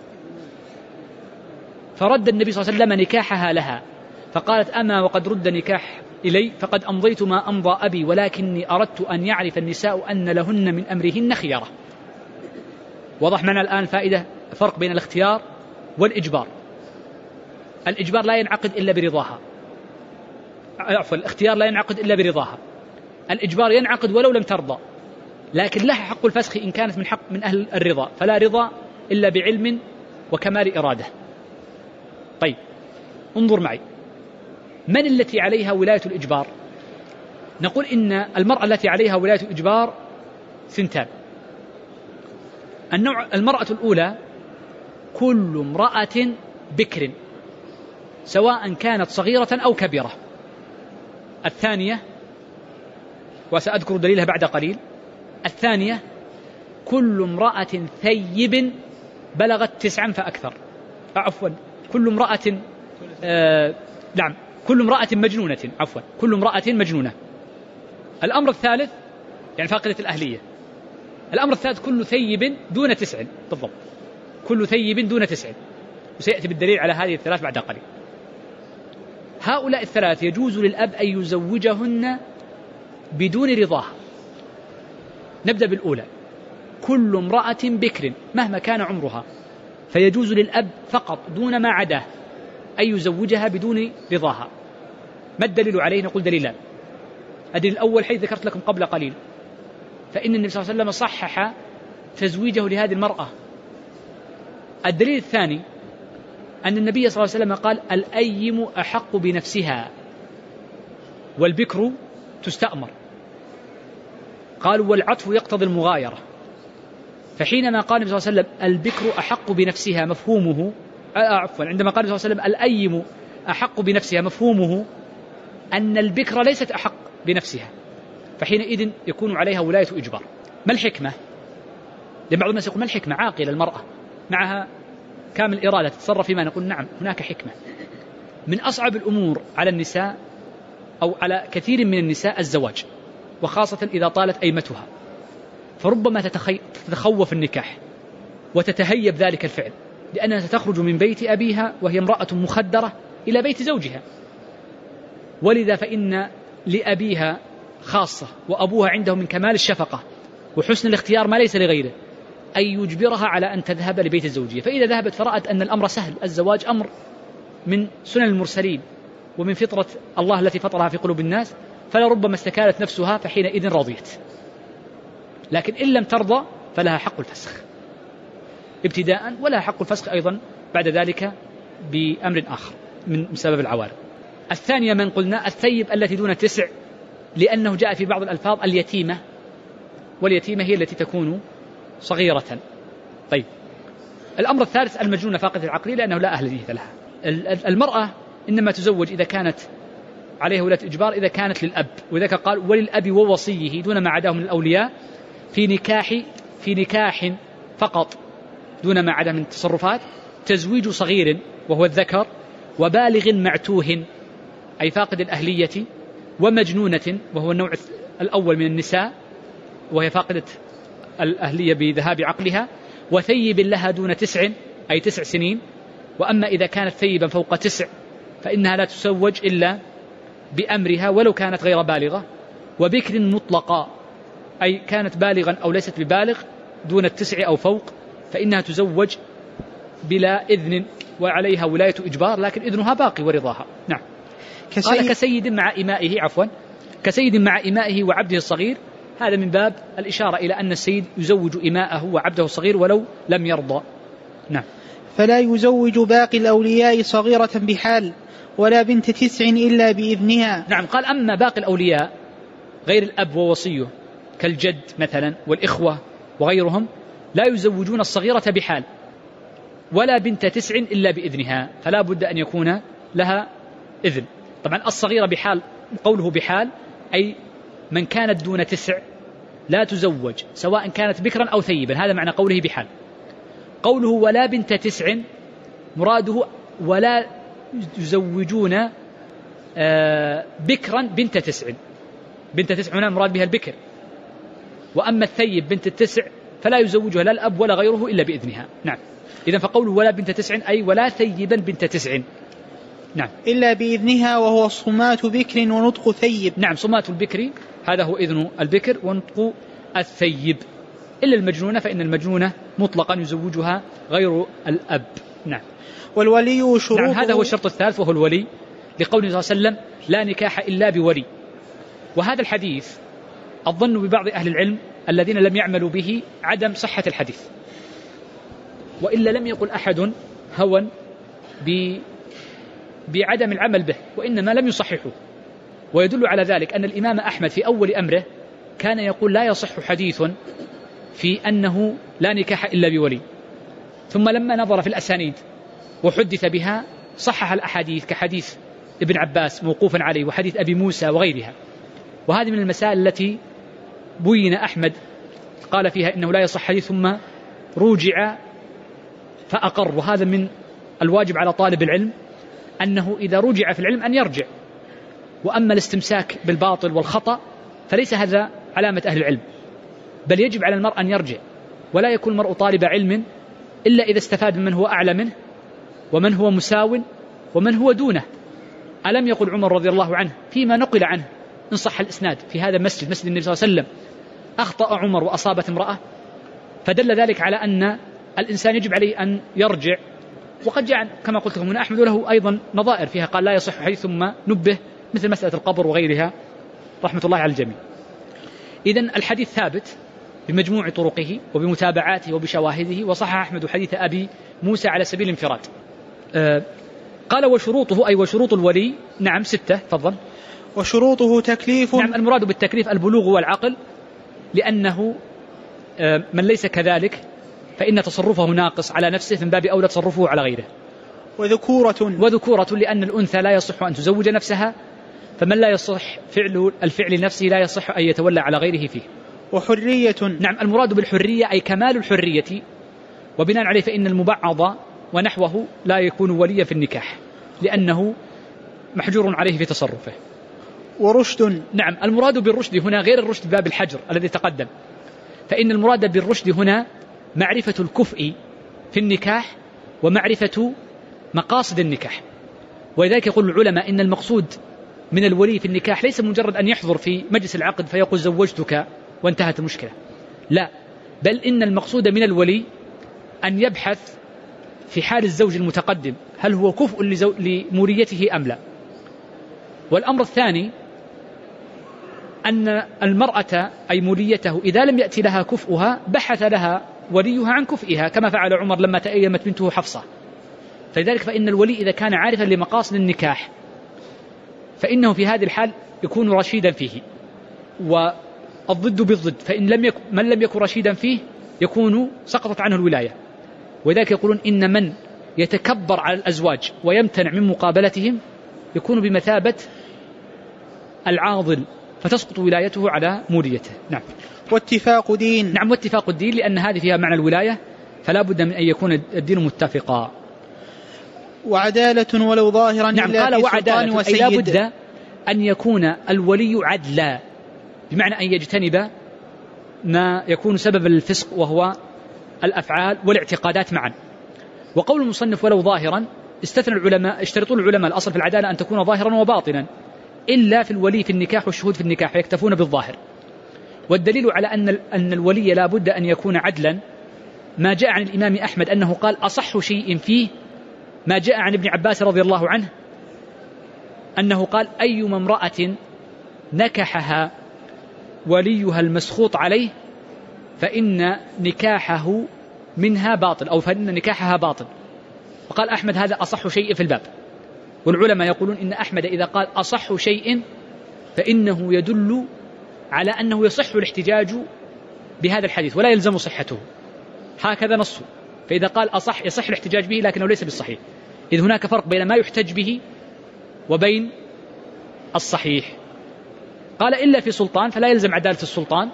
فرد النبي صلى الله عليه وسلم نكاحها لها، فقالت أما وقد رد نكاح إلي فقد أمضيت ما أمضى أبي، ولكني أردت أن يعرف النساء أن لهن من أمرهن خيارة. وضح معنا الآن فائدة فرق بين الاختيار والإجبار. الإجبار لا ينعقد إلا برضاها، عفوا الاختيار لا ينعقد إلا برضاها، الإجبار ينعقد ولو لم ترضى، لكن لها حق الفسخ إن كانت من أهل الرضا، فلا رضا إلا بعلم وكمال إرادة. طيب انظر معي، من التي عليها ولاية الإجبار؟ نقول إن المرأة التي عليها ولاية الإجبار ثنتان. المرأة الأولى كل امرأة بكر سواء كانت صغيرة أو كبيرة. الثانية وسأذكر دليلها بعد قليل. الثانية كل امرأة ثيب بلغت 9 فأكثر، عفوا كل امرأة نعم كل امرأة مجنونة، عفوا كل امرأة مجنونة. الأمر الثالث يعني فاقدة الأهلية. الأمر الثالث كل ثيب دون 9 بالضبط، كل ثيب دون 9، وسيأتي بالدليل على هذه الثلاث بعد قليل. هؤلاء الثلاث يجوز للأب أن يزوجهن بدون رضاها. نبدأ بالأولى، كل امرأة بكر مهما كان عمرها، فيجوز للأب فقط دون ما عداه أن يزوجها بدون رضاها. ما الدليل عليه؟ نقول دليلان. الدليل الأول حيث ذكرت لكم قبل قليل، فإن النبي صلى الله عليه وسلم صحح تزويجه لهذه المرأة. الدليل الثاني أن النبي صلى الله عليه وسلم قال الأيم أحق بنفسها والبكر تستأمر، قالوا والعطف يقتضي المغايرة، فحينما قال النبي صلى الله عليه وسلم البكر أحق بنفسها مفهومه عندما قال النبي صلى الله عليه وسلم الأيم أحق بنفسها مفهومه أن البكر ليست أحق بنفسها، فحينئذ يكون عليها ولاية إجبار. ما الحكمة؟ لأن بعض الناس يقول ما الحكمة؟ عاقلة المرأة معها كامل إرادة تتصرف فيما، نقول نعم هناك حكمة. من أصعب الأمور على النساء أو على كثير من النساء الزواج، وخاصة إذا طالت أيمتها، فربما تتخوف النكاح وتتهيب ذلك الفعل، لأنها ستخرج من بيت أبيها وهي امرأة مخدرة إلى بيت زوجها، ولذا فإن لأبيها خاصة وأبوها عنده من كمال الشفقة وحسن الاختيار ما ليس لغيره أن يجبرها على أن تذهب لبيت الزوجية. فإذا ذهبت فرأت أن الأمر سهل، الزواج أمر من سنن المرسلين ومن فطرة الله التي فطرها في قلوب الناس، فلربما استكانت نفسها فحينئذ رضيت. لكن إن لم ترضى فلها حق الفسخ ابتداء، ولها حق الفسخ أيضا بعد ذلك بأمر آخر من سبب العوارض. الثانية من قلنا الثيب التي دون 9، لأنه جاء في بعض الألفاظ اليتيمة، واليتيمة هي التي تكون صغيرة. طيب الأمر الثالث المجنونة فاقدة العقل، لأنه لا أهلية لها. المرأة إنما تزوج إذا كانت عليها ولاية إجبار إذا كانت للأب، وذلك قال وللأب ووصيه دون ما عداه من الأولياء في نكاح فقط دون ما عداه من التصرفات، تزويج صغير وهو الذكر، وبالغ معتوه أي فاقد الأهلية، ومجنونة وهو النوع الأول من النساء وهي فاقدة الأهلية بذهاب عقلها، وثيب لها دون 9 أي 9 سنين. وأما إذا كانت ثيبا فوق 9 فإنها لا تزوج إلا بأمرها ولو كانت غير بالغة. وبكر مطلقة أي كانت بالغا أو ليست ببالغ دون 9 أو فوق، فإنها تزوج بلا إذن وعليها ولاية إجبار، لكن إذنها باقي ورضاها. نعم. قال كسيد مع إمائه، عفوا كسيد مع إمائه وعبده الصغير، هذا من باب الإشارة إلى أن السيد يزوج إماءه وعبده الصغير ولو لم يرضى. نعم. فلا يزوج باقي الأولياء صغيرة بحال ولا بنت 9 إلا بإذنها. نعم، قال أما باقي الأولياء غير الأب ووصيه كالجد مثلا والإخوة وغيرهم لا يزوجون الصغيرة بحال ولا بنت 9 إلا بإذنها، فلا بد أن يكون لها إذن. طبعا الصغيرة بحال، قوله بحال أي من كانت دون 9 لا تزوج سواء كانت بكرا أو ثيبا، هذا معنى قوله بحال. قوله ولا بنت 9 مراده ولا يزوجون بكرا بنت 9، بنت 9 هنا مراد بها البكر، وأما الثيب بنت 9 فلا يزوجها لا الأب ولا غيره إلا بإذنها. نعم، إذن فقوله ولا بنت 9 أي ولا ثيبا بنت 9. نعم، إلا بإذنها وهو صمات بكر ونطق ثيب. نعم، صمات البكر هذا هو إذن البكر ونطق الثيب، إلا المجنونة فإن المجنونة مطلقا يزوجها غير الأب. نعم، والولي شروطه. نعم، هذا هو الشرط الثالث وهو الولي، لقوله صلى الله عليه وسلم لا نكاح إلا بولي. وهذا الحديث الظن ببعض أهل العلم الذين لم يعملوا به عدم صحة الحديث، وإلا لم يقل أحد هوى بعدم العمل به، وإنما لم يصححه. ويدل على ذلك أن الإمام أحمد في أول أمره كان يقول لا يصح حديث في أنه لا نكاح إلا بولي، ثم لما نظر في الأسانيد وحدث بها صحح الأحاديث كحديث ابن عباس موقوفا عليه وحديث أبي موسى وغيرها. وهذه من المسائل التي بين أحمد قال فيها إنه لا يصح حديث ثم روجع فأقر. وهذا من الواجب على طالب العلم أنه إذا رجع في العلم أن يرجع، وأما الاستمساك بالباطل والخطأ فليس هذا علامة أهل العلم، بل يجب على المرء أن يرجع، ولا يكون المرء طالب علم إلا إذا استفاد من هو أعلى منه ومن هو مساو ومن هو دونه. ألم يقل عمر رضي الله عنه فيما نقل عنه إن صح الإسناد في هذا المسجد، مسجد النبي صلى الله عليه وسلم، أخطأ عمر وأصابت امرأة؟ فدل ذلك على أن الإنسان يجب عليه أن يرجع. وقد جاء كما قلت لكم من أحمد له أيضا نظائر فيها قال لا يصح حديث ثم نبه، مثل مسألة القبر وغيرها رحمة الله على الجميع. إذن الحديث ثابت بمجموع طرقه وبمتابعاته وبشواهده، وصحح أحمد حديث أبي موسى على سبيل الانفراد. قال وشروطه أي وشروط الولي نعم 6. تفضل. وشروطه تكليف. نعم، المراد بالتكليف البلوغ والعقل، لأنه من ليس كذلك فإن تصرفه ناقص على نفسه من باب أولى تصرفه على غيره. وذكورة لأن الأنثى لا يصح أن تزوج نفسها، فمن لا يصح فعل الفعل نفسه لا يصح أن يتولى على غيره فيه. وحرية. نعم، المراد بالحرية أي كمال الحرية، وبناء عليه فإن المبعض ونحوه لا يكون وليا في النكاح لأنه محجور عليه في تصرفه. ورشد. نعم، المراد بالرشد هنا غير الرشد باب الحجر الذي تقدم، فإن المراد بالرشد هنا معرفة الكفء في النكاح ومعرفة مقاصد النكاح. ولذلك يقول العلماء إن المقصود من الولي في النكاح ليس مجرد أن يحضر في مجلس العقد فيقول زوجتك وانتهت المشكلة، لا، بل إن المقصود من الولي أن يبحث في حال الزوج المتقدم هل هو كفء لموريته أم لا. والأمر الثاني أن المرأة أي موليته إذا لم يأتي لها كفؤها بحث لها وليها عن كفئها، كما فعل عمر لما تأيمت بنته حفصة. فلذلك فإن الولي إذا كان عارفا لمقاصد النكاح فإنه في هذه الحال يكون رشيدا فيه، والضد بالضد، فإن من لم يكن رشيدا فيه يكون سقطت عنه الولاية. ولذلك يقولون إن من يتكبر على الأزواج ويمتنع من مقابلتهم يكون بمثابة العاضل، فتسقط ولايته على موليته. نعم. واتفاق دين. نعم، واتفاق الدين، لأن هذه فيها معنى الولاية، فلا بد من أن يكون الدين متفقا. وعدالة ولو ظاهرا. نعم، قال وعدالة أي لا بد أن يكون الولي عدلا، بمعنى أن يجتنب ما يكون سببا للفسق وهو الأفعال والاعتقادات معا. وقول المصنف ولو ظاهرا استثنى العلماء، اشترطون العلماء الأصل في العدالة أن تكون ظاهرا وباطنا، إلا في الولي في النكاح والشهود في النكاح فيكتفون بالظاهر. والدليل على أن الولي لا بد أن يكون عدلا ما جاء عن الإمام أحمد أنه قال أصح شيء فيه ما جاء عن ابن عباس رضي الله عنه أنه قال أيما امرأة نكحها وليها المسخوط عليه فإن نكاحه منها باطل، أو فإن نكاحها باطل. وقال أحمد هذا أصح شيء في الباب. والعلماء يقولون إن أحمد إذا قال أصح شيء فإنه يدل على أنه يصح الاحتجاج بهذا الحديث ولا يلزم صحته، هكذا نصه. فإذا قال أصح يصح الاحتجاج به لكنه ليس بالصحيح، إذ هناك فرق بين ما يحتج به وبين الصحيح. قال إلا في سلطان فلا يلزم عدالة السلطان،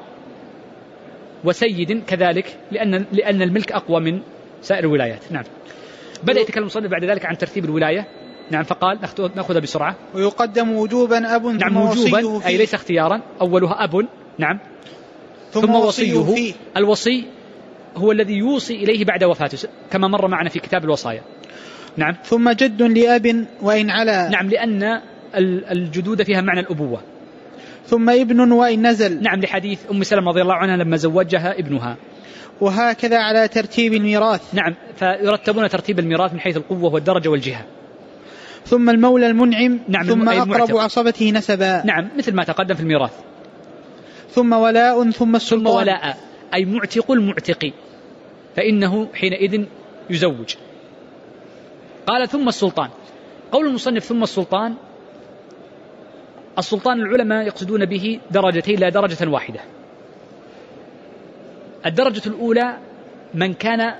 وسيد كذلك لأن الملك أقوى من سائر الولايات. نعم. بدأ يتكلم المصنف بعد ذلك عن ترتيب الولاية. نعم. فقال نأخذها بسرعة. ويقدم وجوبا أب نعم وجوبا أي ليس اختيارا، أولها أب. نعم. ثم وصيه فيه. الوصي هو الذي يوصي إليه بعد وفاته كما مر معنا في كتاب الوصايا. نعم. ثم جد لأب وإن علا. نعم لأن الجدود فيها معنى الأبوة. ثم ابن وإن نزل. نعم لحديث أم سلمة رضي الله عنها لما زوجها ابنها. وهكذا على ترتيب الميراث. نعم فيرتبون ترتيب الميراث من حيث القوة والدرجة والجهة. ثم المولى المنعم. نعم. ثم أقرب عصبته نسبا. نعم مثل ما تقدم في الميراث. ثم ولاء ثم السلطان. ثم ولاء أي معتق المعتق، فإنه حينئذ يزوج. قال ثم السلطان. قول المصنف ثم السلطان، السلطان العلماء يقصدون به درجتين لا درجة واحدة. الدرجة الأولى من كان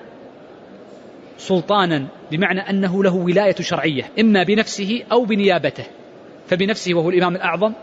سلطانا بمعنى أنه له ولاية شرعية إما بنفسه أو بنيابته، فبنفسه وهو الإمام الأعظم،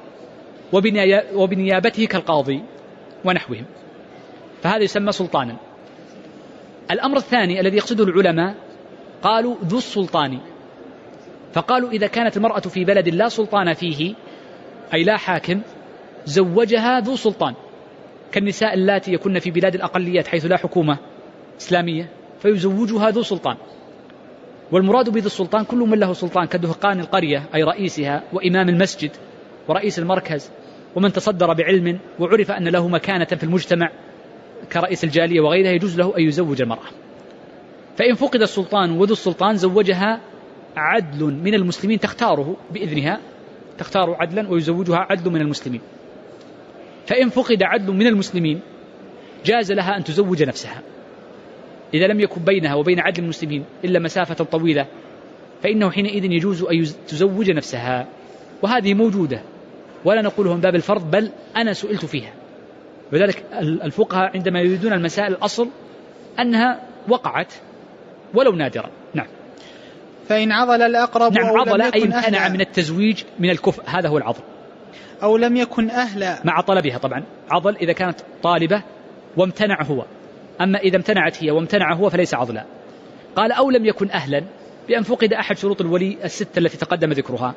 وبنيابته كالقاضي ونحوهم، فهذا يسمى سلطانا. الأمر الثاني الذي يقصده العلماء قالوا ذو السلطان، فقالوا إذا كانت المرأة في بلد لا سلطان فيه أي لا حاكم زوجها ذو سلطان، كالنساء اللاتي يكن في بلاد الأقليات حيث لا حكومة إسلامية فيزوجها ذو سلطان. والمراد بذو السلطان كل من له سلطان كدهقان القرية أي رئيسها وإمام المسجد ورئيس المركز ومن تصدر بعلم وعرف أن له مكانة في المجتمع كرئيس الجالية وغيرها يجوز له أن يزوج المرأة. فإن فقد السلطان وذو السلطان زوجها عدل من المسلمين تختاره بإذنها، تختار عدلا ويزوجها عدل من المسلمين. فإن فقد عدل من المسلمين جاز لها أن تزوج نفسها إذا لم يكن بينها وبين عدل المسلمين إلا مسافة طويلة، فإنه حينئذ يجوز أن تزوج نفسها. وهذه موجودة ولا نقولها من باب الفرض، بل أنا سئلت فيها. وذلك الفقهاء عندما يريدون المسائل الأصل أنها وقعت ولو نادرا. نعم. فإن عضل الأقرب نعم أو عضل لم أي يكن امتنع أهلا من التزويج من الكفء، هذا هو العضل. أو لم يكن أهلا مع طلبها طبعا. عضل إذا كانت طالبة وامتنع هو، أما إذا امتنعت هي وامتنع هو فليس عضلا. قال أو لم يكن أهلا بأن فقد أحد شروط الولي الستة التي تقدم ذكرها.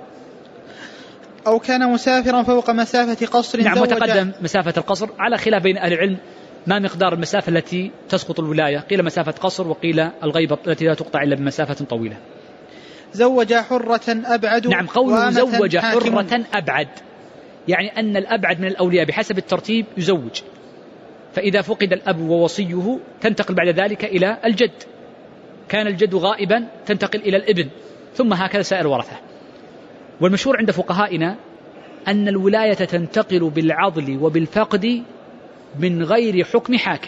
أو كان مسافرا فوق مسافة قصر. نعم وتقدم مسافة القصر على خلاف بين أهل العلم ما مقدار المسافة التي تسقط الولاية، قيل مسافة قصر وقيل الغيبة التي لا تقطع إلا بمسافة طويلة. زوج حرة أبعد. نعم قوله زوج حرة أبعد يعني أن الأبعد من الأولياء بحسب الترتيب يزوج، فإذا فقد الأب ووصيه تنتقل بعد ذلك إلى الجد، كان الجد غائبا تنتقل إلى الابن، ثم هكذا سائر ورثة. والمشهور عند فقهائنا أن الولاية تنتقل بالعضل وبالفقد من غير حكم حاكم،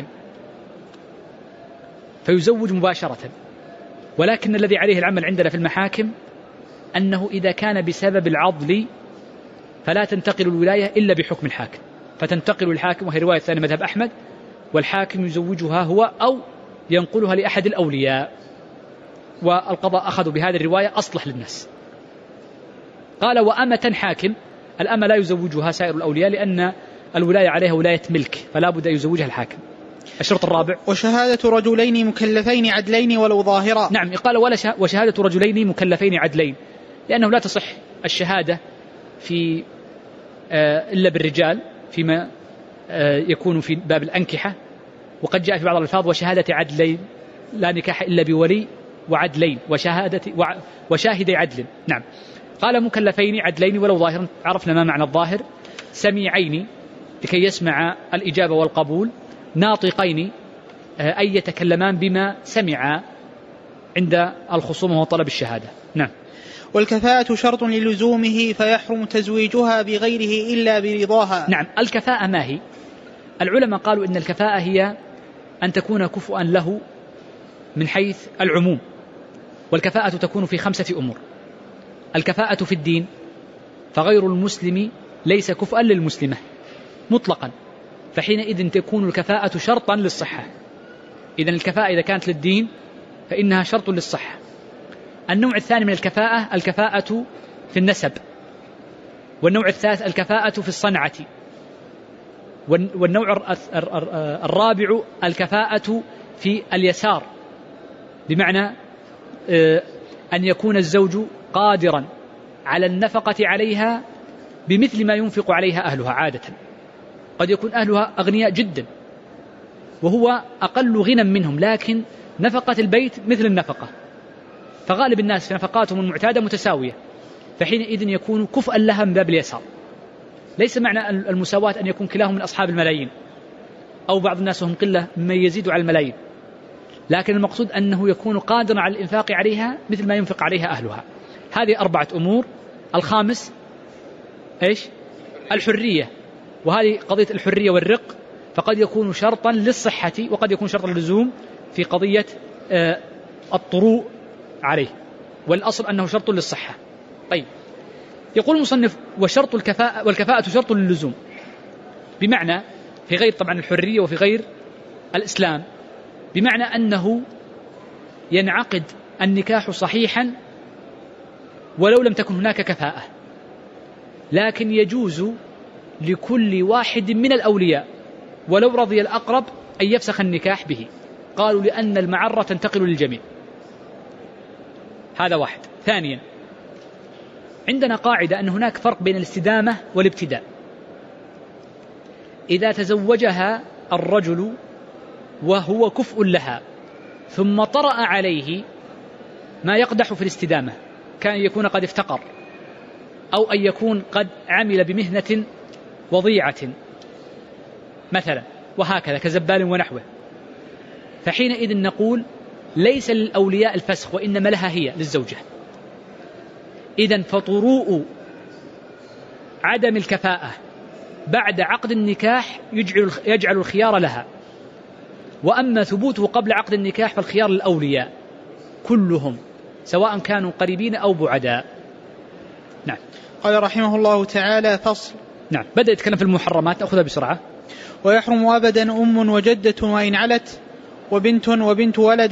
فيزوج مباشرة. ولكن الذي عليه العمل عندنا في المحاكم أنه إذا كان بسبب العضل فلا تنتقل الولاية إلا بحكم الحاكم، فتنتقل الحاكم، وهي رواية ثانية مذهب أحمد، والحاكم يزوجها هو أو ينقلها لأحد الأولياء. والقضاء أخذوا بهذه الرواية أصلح للناس. قال وأمة حاكم، الأمة لا يزوجها سائر الأولياء لأن الولاية عليها ولاية ملك، فلا بد أن يزوجها الحاكم. الشرط الرابع وشهادة رجلين مكلفين عدلين ولو ظاهرا. نعم قال وشهادة رجلين مكلفين عدلين، لأنه لا تصح الشهادة في إلا بالرجال فيما يكون في باب الأنكحة، وقد جاء في بعض الألفاظ وشهادة عدلين لا نكاح إلا بولي وعدلين وشاهدي عدل. نعم قال مكلفين عدلين ولو ظاهرا، عرفنا ما معنى الظاهر، سميعين لكي يسمع الإجابة والقبول، ناطقين أي يتكلمان بما سمع عند الخصومة وطلب الشهادة. نعم. والكفاءة شرط للزومه فيحرم تزويجها بغيره إلا برضاها. نعم الكفاءة ما هي؟ العلماء قالوا إن الكفاءة هي أن تكون كفؤا له من حيث العموم، والكفاءة تكون في 5 أمور. الكفاءة في الدين، فغير المسلم ليس كفءا للمسلمة مطلقا، فحينئذ تكون الكفاءة شرطا للصحة. إذن الكفاءة إذا كانت للدين فإنها شرط للصحة. النوع الثاني من الكفاءة الكفاءة في النسب، والنوع الثالث الكفاءة في الصنعة، والنوع الرابع الكفاءة في اليسار، بمعنى أن يكون الزوج قادرا على النفقة عليها بمثل ما ينفق عليها أهلها عادة. قد يكون أهلها أغنياء جدا وهو أقل غنى منهم، لكن نفقة البيت مثل النفقة، فغالب الناس في نفقاتهم المعتادة متساوية، فحينئذ يكون كفءا لها من باب اليسار. ليس معنى المساواة أن يكون كلاهم من أصحاب الملايين، أو بعض الناس هم قلة ممن يزيد على الملايين، لكن المقصود أنه يكون قادرا على الإنفاق عليها مثل ما ينفق عليها أهلها. هذه 4 أمور. الخامس إيش؟ الحرية، وهذه قضية الحرية والرق، فقد يكون شرطا للصحة وقد يكون شرطا للزوم في قضية الطروء عليه، والأصل أنه شرط للصحة. طيب، يقول المصنف وشرط الكفاءة والكفاءة شرط للزوم، بمعنى في غير طبعا الحرية وفي غير الإسلام، بمعنى أنه ينعقد النكاح صحيحا ولو لم تكن هناك كفاءة، لكن يجوز لكل واحد من الأولياء ولو رضي الأقرب أن يفسخ النكاح به. قالوا لأن المعرة تنتقل للجميع. هذا واحد. ثانيا، عندنا قاعدة أن هناك فرق بين الاستدامة والابتداء. إذا تزوجها الرجل وهو كفء لها ثم طرأ عليه ما يقدح في الاستدامة، كان يكون قد افتقر، أو أن يكون قد عمل بمهنة وضيعة مثلا، وهكذا كزبال ونحوه، فحينئذ نقول ليس للأولياء الفسخ، وإنما لها هي للزوجة. إذن فطروء عدم الكفاءة بعد عقد النكاح يجعل الخيار لها، وأما ثبوته قبل عقد النكاح فالخيار للأولياء كلهم سواء كانوا قريبين أو بعداء. نعم. قال رحمه الله تعالى: فصل. نعم، بدأ يتكلم في المحرمات، أخذها بسرعة. ويحرم أبدا أم وجدة وإن علت، وبنت وبنت ولد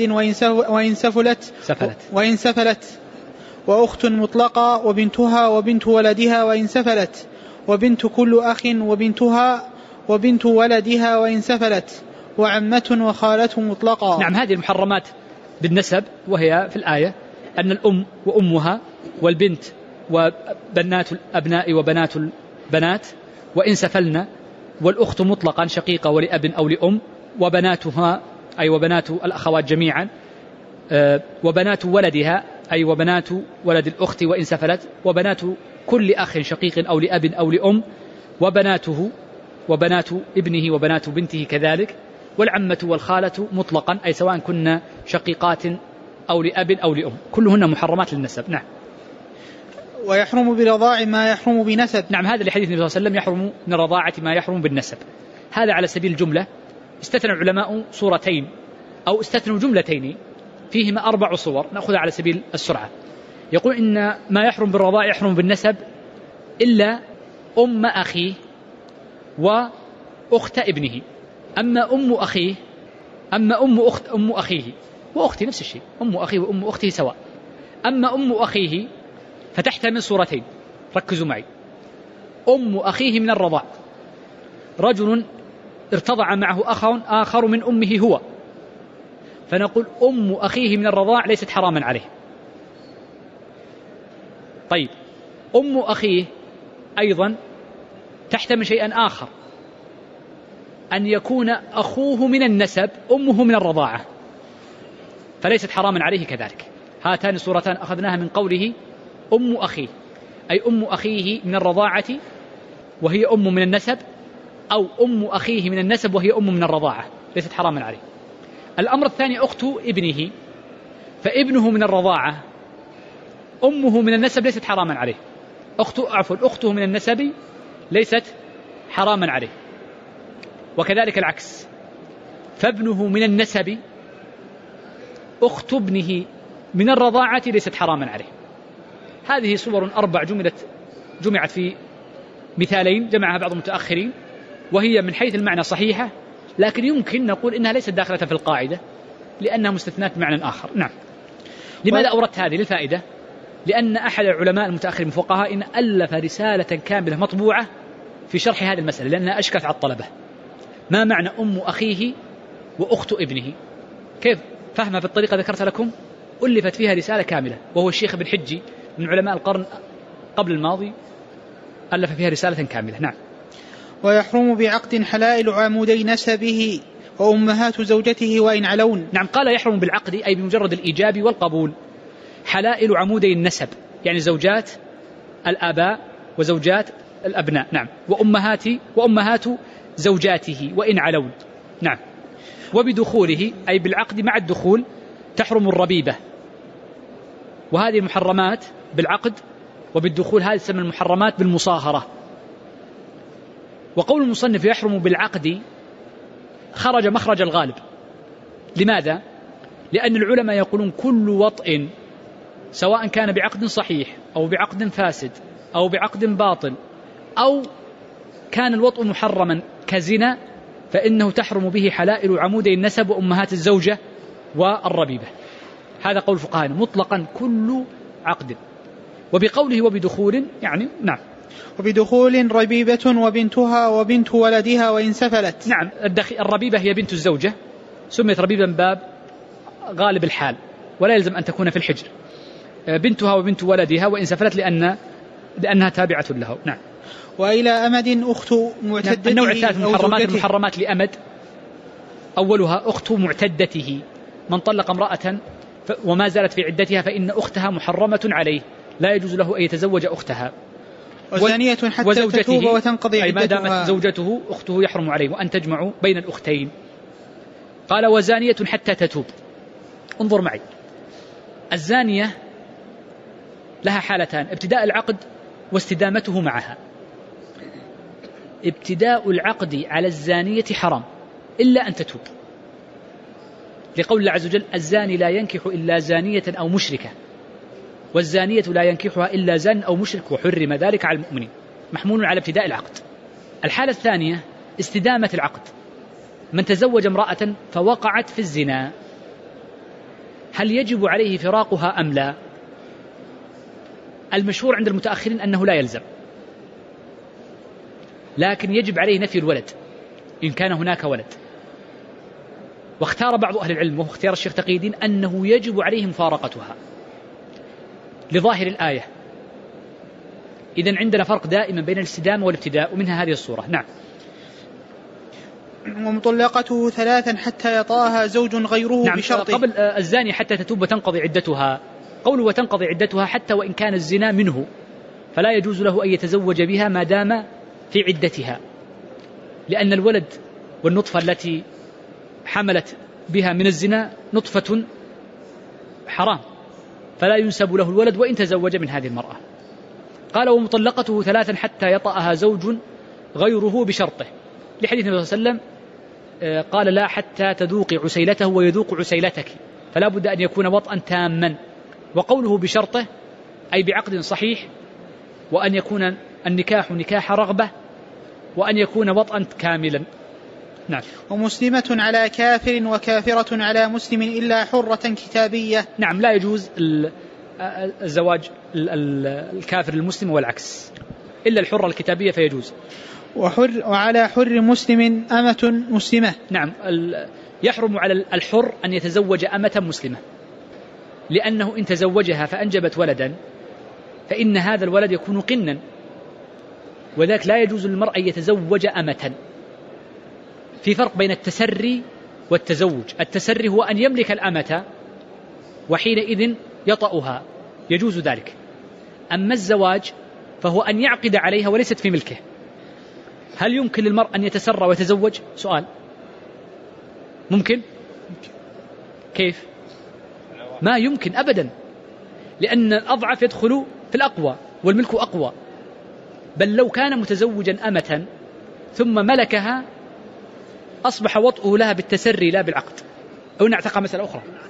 وإن سفلت، وأخت مطلقة وبنتها وبنت ولدها وإن سفلت، وبنت كل أخ وبنتها وبنت ولدها وإن سفلت، وعمة وخالة مطلقة. نعم، هذه المحرمات بالنسب، وهي في الآية أن الأم وأمها والبنت وبنات الأبناء وبنات البنات وإن سفلنا، والأخت مطلقا شقيقة ولأب أو لأم، وبناتها أي وبنات الأخوات جميعا، وبنات ولدها أي وبنات ولد الأخت وإن سفلت، وبنات كل أخ شقيق أو لأب أو لأم، وبناته وبنات ابنه وبنات بنته كذلك، والعمة والخالة مطلقا أي سواء كنا شقيقات أو لأب أو لأم، كلهن محرمات للنسب. نعم. ويحرم برضاع ما يحرم بنسب. نعم، هذا لحديث النبي صلى الله عليه وسلم: يحرم من الرضاعة ما يحرم بالنسب. هذا على سبيل الجملة. استثنى العلماء صورتين أو استثنوا جملتين فيهما 4 صور، نأخذها على سبيل السرعة. يقول إن ما يحرم بالرضاع يحرم بالنسب إلا أم أخيه وأخت ابنه. أما أم أخيه، أما أم أخيه وأختي نفس الشيء، أم أخيه وأم أخته سواء. أما أم أخيه فتحتمل صورتين، ركزوا معي. أم أخيه من الرضاع، رجل ارتضع معه آخر من أمه هو، فنقول أم أخيه من الرضاع ليست حراما عليه. طيب، أم أخيه أيضا تحتمل شيئا آخر، أن يكون أخوه من النسب أمه من الرضاعة، فليست حراما عليه كذلك. هاتان صورتان أخذناها من قوله أم أخيه، أي أم أخيه من الرضاعة وهي أم من النسب، أو أم أخيه من النسب وهي أم من الرضاعة، ليست حراما عليه. الأمر الثاني أخت ابنه، فابنه من الرضاعة، أمه من النسب ليست حراما عليه، أخته من النسب ليست حراما عليه، وكذلك العكس، فابنه من النسب، أخت ابنه من الرضاعة ليست حراما عليه. هذه صور 4 جمعت في مثالين جمعها بعض المتأخرين، وهي من حيث المعنى صحيحة، لكن يمكن نقول إنها ليست داخلة في القاعدة لأنها مستثنات بمعنى آخر. نعم. لماذا أوردت هذه؟ للفائدة، لأن أحد العلماء المتأخرين من الفقهاء إن ألف رسالة كاملة مطبوعة في شرح هذه المسألة، لأنها أشكلت على الطلبة. ما معنى أم أخيه وأخت ابنه؟ كيف فهمها في الطريقة ذكرت لكم؟ ألفت فيها رسالة كاملة، وهو الشيخ ابن حجي من علماء القرن قبل الماضي، ألف فيها رسالة كاملة. نعم. ويحرم بعقد حلائل عمودي نسبه وأمهات زوجته وإن علون. نعم، قال يحرم بالعقد أي بمجرد الإيجاب والقبول. حلائل عمودي النسب يعني زوجات الآباء وزوجات الأبناء. نعم. وأمهات زوجاته وإن علون. نعم. وبدخوله أي بالعقد مع الدخول تحرم الربيبة، وهذه المحرمات بالعقد وبالدخول هذه تسمى المحرمات بالمصاهرة. وقول المصنف يحرم بالعقد خرج مخرج الغالب. لماذا؟ لأن العلماء يقولون كل وطء سواء كان بعقد صحيح أو بعقد فاسد أو بعقد باطل أو كان الوطء محرما كزنا فإنه تحرم به حلائل عمودي النسب وأمهات الزوجة والربيبة. هذا قول الفقهاء مطلقا كل عقد. وبقوله وبدخول يعني نعم. وبدخول ربيبة وبنتها وبنت ولدها وإن سفلت. نعم. الربيبة هي بنت الزوجة، سميت ربيبا من باب غالب الحال ولا يلزم أن تكون في الحجر. بنتها وبنت ولدها وإن سفلت لأنها تابعة له. نعم. وإلى أمد أخت معتدته. النوع الثالث المحرمات لأمد، أولها أخت معتدته، من طلق امرأة وما زالت في عدتها فإن أختها محرمة عليه، لا يجوز له أن يتزوج أختها. وزانية حتى تتوب وتنقضي عدتها، ما دامت زوجته أخته يحرم عليه، وأن تجمعوا بين الأختين. قال وزانية حتى تتوب. انظر معي، الزانية لها حالتان: ابتداء العقد واستدامته معها. ابتداء العقد على الزانية حرام إلا أن تتوب، لقول الله عز وجل الزاني لا ينكح إلا زانية أو مشركة، والزانية لا ينكحها إلا زان أو مشرك، وحرم ذلك على المؤمنين، محمول على ابتداء العقد. الحالة الثانية استدامة العقد، من تزوج امرأة فوقعت في الزنا، هل يجب عليه فراقها أم لا؟ المشهور عند المتأخرين أنه لا يلزم، لكن يجب عليه نفي الولد إن كان هناك ولد. واختار بعض أهل العلم وهو اختيار الشيخ تقي الدين أنه يجب عليه مفارقتها لظاهر الآية. إذن عندنا فرق دائما بين الاستدامة والابتداء، ومنها هذه الصورة. نعم. ومطلقته 3 حتى يطاها زوج غيره. نعم. بشرطه قبل الزاني حتى تتوب وتنقضي عدتها، قوله وتنقضي عدتها حتى وإن كان الزنا منه، فلا يجوز له أن يتزوج بها ما دام في عدتها، لأن الولد والنطفة التي حملت بها من الزنا نطفة حرام، فلا ينسب له الولد وإن تزوج من هذه المرأة. قال ومطلقته 3 حتى يطأها زوج غيره بشرطه، لحديث النبي صلى الله عليه وسلم قال لا حتى تذوقي عسيلته ويذوق عسيلتك، فلا بد أن يكون وطئا تاما. وقوله بشرطه أي بعقد صحيح، وأن يكون النكاح نكاح رغبة، وأن يكون وطئا كاملا. نعم. ومسلمة على كافر وكافرة على مسلم إلا حرة كتابية. نعم، لا يجوز الزواج الكافر المسلم والعكس، إلا الحرة الكتابية فيجوز. وعلى حر مسلم أمة مسلمة. نعم، يحرم على الحر أن يتزوج أمة مسلمة، لأنه إن تزوجها فأنجبت ولدا فإن هذا الولد يكون قنا، وذلك لا يجوز للمرء أن يتزوج أمة. في فرق بين التسري والتزوج. التسري هو أن يملك الأمة وحينئذ يطأها، يجوز ذلك. أما الزواج فهو أن يعقد عليها وليست في ملكه. هل يمكن للمرء أن يتسرى ويتزوج؟ سؤال. ممكن؟ كيف؟ ما يمكن أبدا، لأن الأضعف يدخل في الأقوى والملك أقوى. بل لو كان متزوجا أمة ثم أصبح وطئه لها بالتسري لا بالعقد. أو نعتقى مسألة أخرى.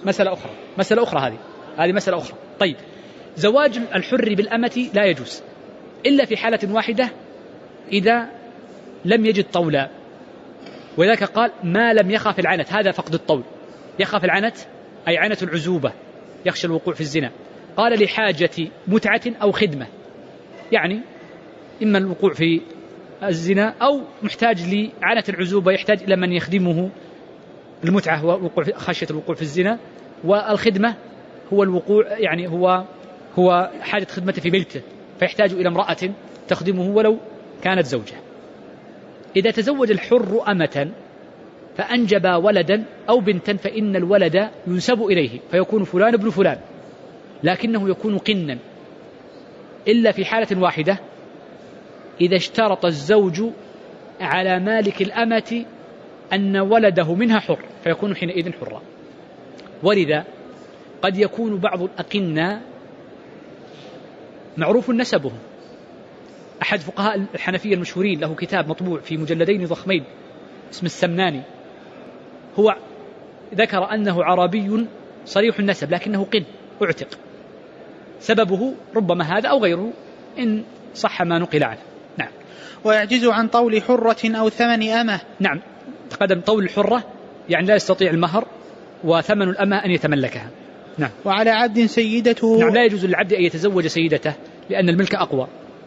مسألة أخرى هذه مسألة أخرى. طيب، زواج الحر بالأمة لا يجوز إلا في حالة واحدة، إذا لم يجد طولا، وذلك قال ما لم يخاف العنت، هذا فقد الطول. يخاف العنت أي عنت العزوبة، يخشى الوقوع في الزنا. قال لحاجة متعة أو خدمة، يعني إما الوقوع في الزنا أو محتاج لعنت العزوبة، يحتاج إلى من يخدمه. المتعة خشية الوقوع في الزنا، والخدمة هو الوقوع، يعني هو حاجة خدمته في بيته، فيحتاج إلى امرأة تخدمه ولو كانت زوجة. إذا تزوج الحر أمة فأنجب ولدا أو بنتا فإن الولد ينسب إليه فيكون فلان ابن فلان، لكنه يكون قنا إلا في حالة واحدة، إذا اشترط الزوج على مالك الأمة أن ولده منها حر فيكون حينئذ حرا. ولذا قد يكون بعض الأقنة معروف نسبهم. أحد فقهاء الحنفية المشهورين له كتاب مطبوع في مجلدين ضخمين اسم السمناني، هو ذكر أنه عربي صريح النسب لكنه قن اعتق، سببه ربما هذا أو غيره إن صح ما نقل عنه. نعم. ويعجز عن طول حرة أو ثمن أمة. نعم، تقدم طول الحرة يعني لا يستطيع المهر، وثمن الأمة أن يتملكها. نعم. وعلى عبد سيدته. نعم، لا يجوز للعبد أن يتزوج سيدته لأن الملك أقوى.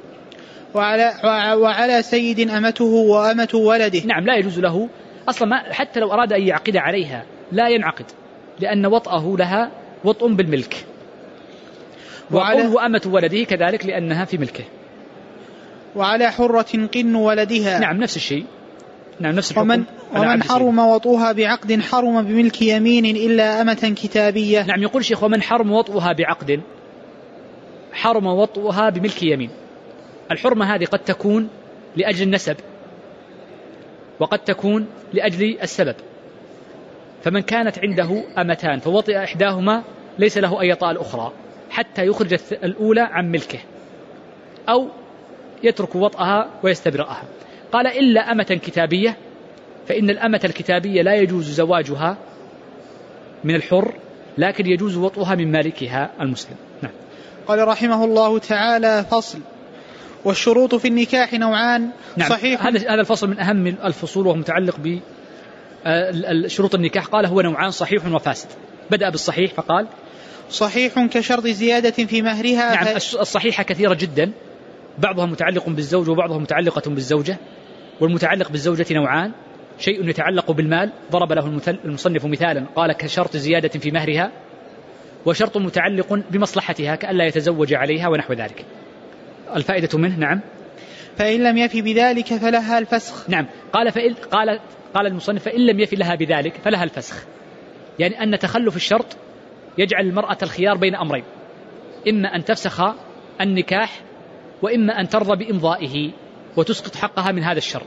وعلى سيد أمته وأمة ولده. نعم، لا يجوز له أصلا، حتى لو أراد أن يعقد عليها لا ينعقد، لأن وطأه لها وطء بالملك. وقوله أمة ولده كذلك لأنها في ملكه. وعلى حرة قن ولدها. نعم، نفس الشيء. نعم، نفس الحكم. ومن حرم وطئها بعقد حرم بملك يمين إلا أمة كتابية. نعم، يقول شيخ ومن حرم وطئها بعقد حرم وطئها بملك يمين. الحرمة هذه قد تكون لأجل النسب وقد تكون لأجل السبب، فمن كانت عنده أمتان فوطئ إحداهما ليس له أن يطأ الأخرى حتى يخرج الأولى عن ملكه، أو يترك وطئها ويستبرئها. قال إلا أمة كتابية، فإن الأمة الكتابية لا يجوز زواجها من الحر، لكن يجوز وطئها من مالكها المسلم. نعم. قال رحمه الله تعالى: فصل. والشروط في النكاح نوعان. نعم. صحيح. هذا الفصل من أهم الفصول وهو متعلق بشروط النكاح. قال هو نوعان: صحيح وفاسد. بدأ بالصحيح فقال: صحيح كشرط زيادة في مهرها. نعم، الصحيحة كثيرة جدا، بعضها متعلق بالزوج وبعضها متعلقة بالزوجة. والمتعلق بالزوجة نوعان: شيء يتعلق بالمال، ضرب له المصنف مثالا قال كشرط زيادة في مهرها، وشرط متعلق بمصلحتها كألا يتزوج عليها ونحو ذلك. الفائدة منه. نعم. فإن لم يفي بذلك فلها الفسخ. نعم. قال المصنف: فإن لم يفي لها بذلك فلها الفسخ، يعني أن تخلف الشرط يجعل المرأة الخيار بين أمرين: إما أن تفسخ النكاح، وإما أن ترضى بإمضائه وتسقط حقها من هذا الشرط،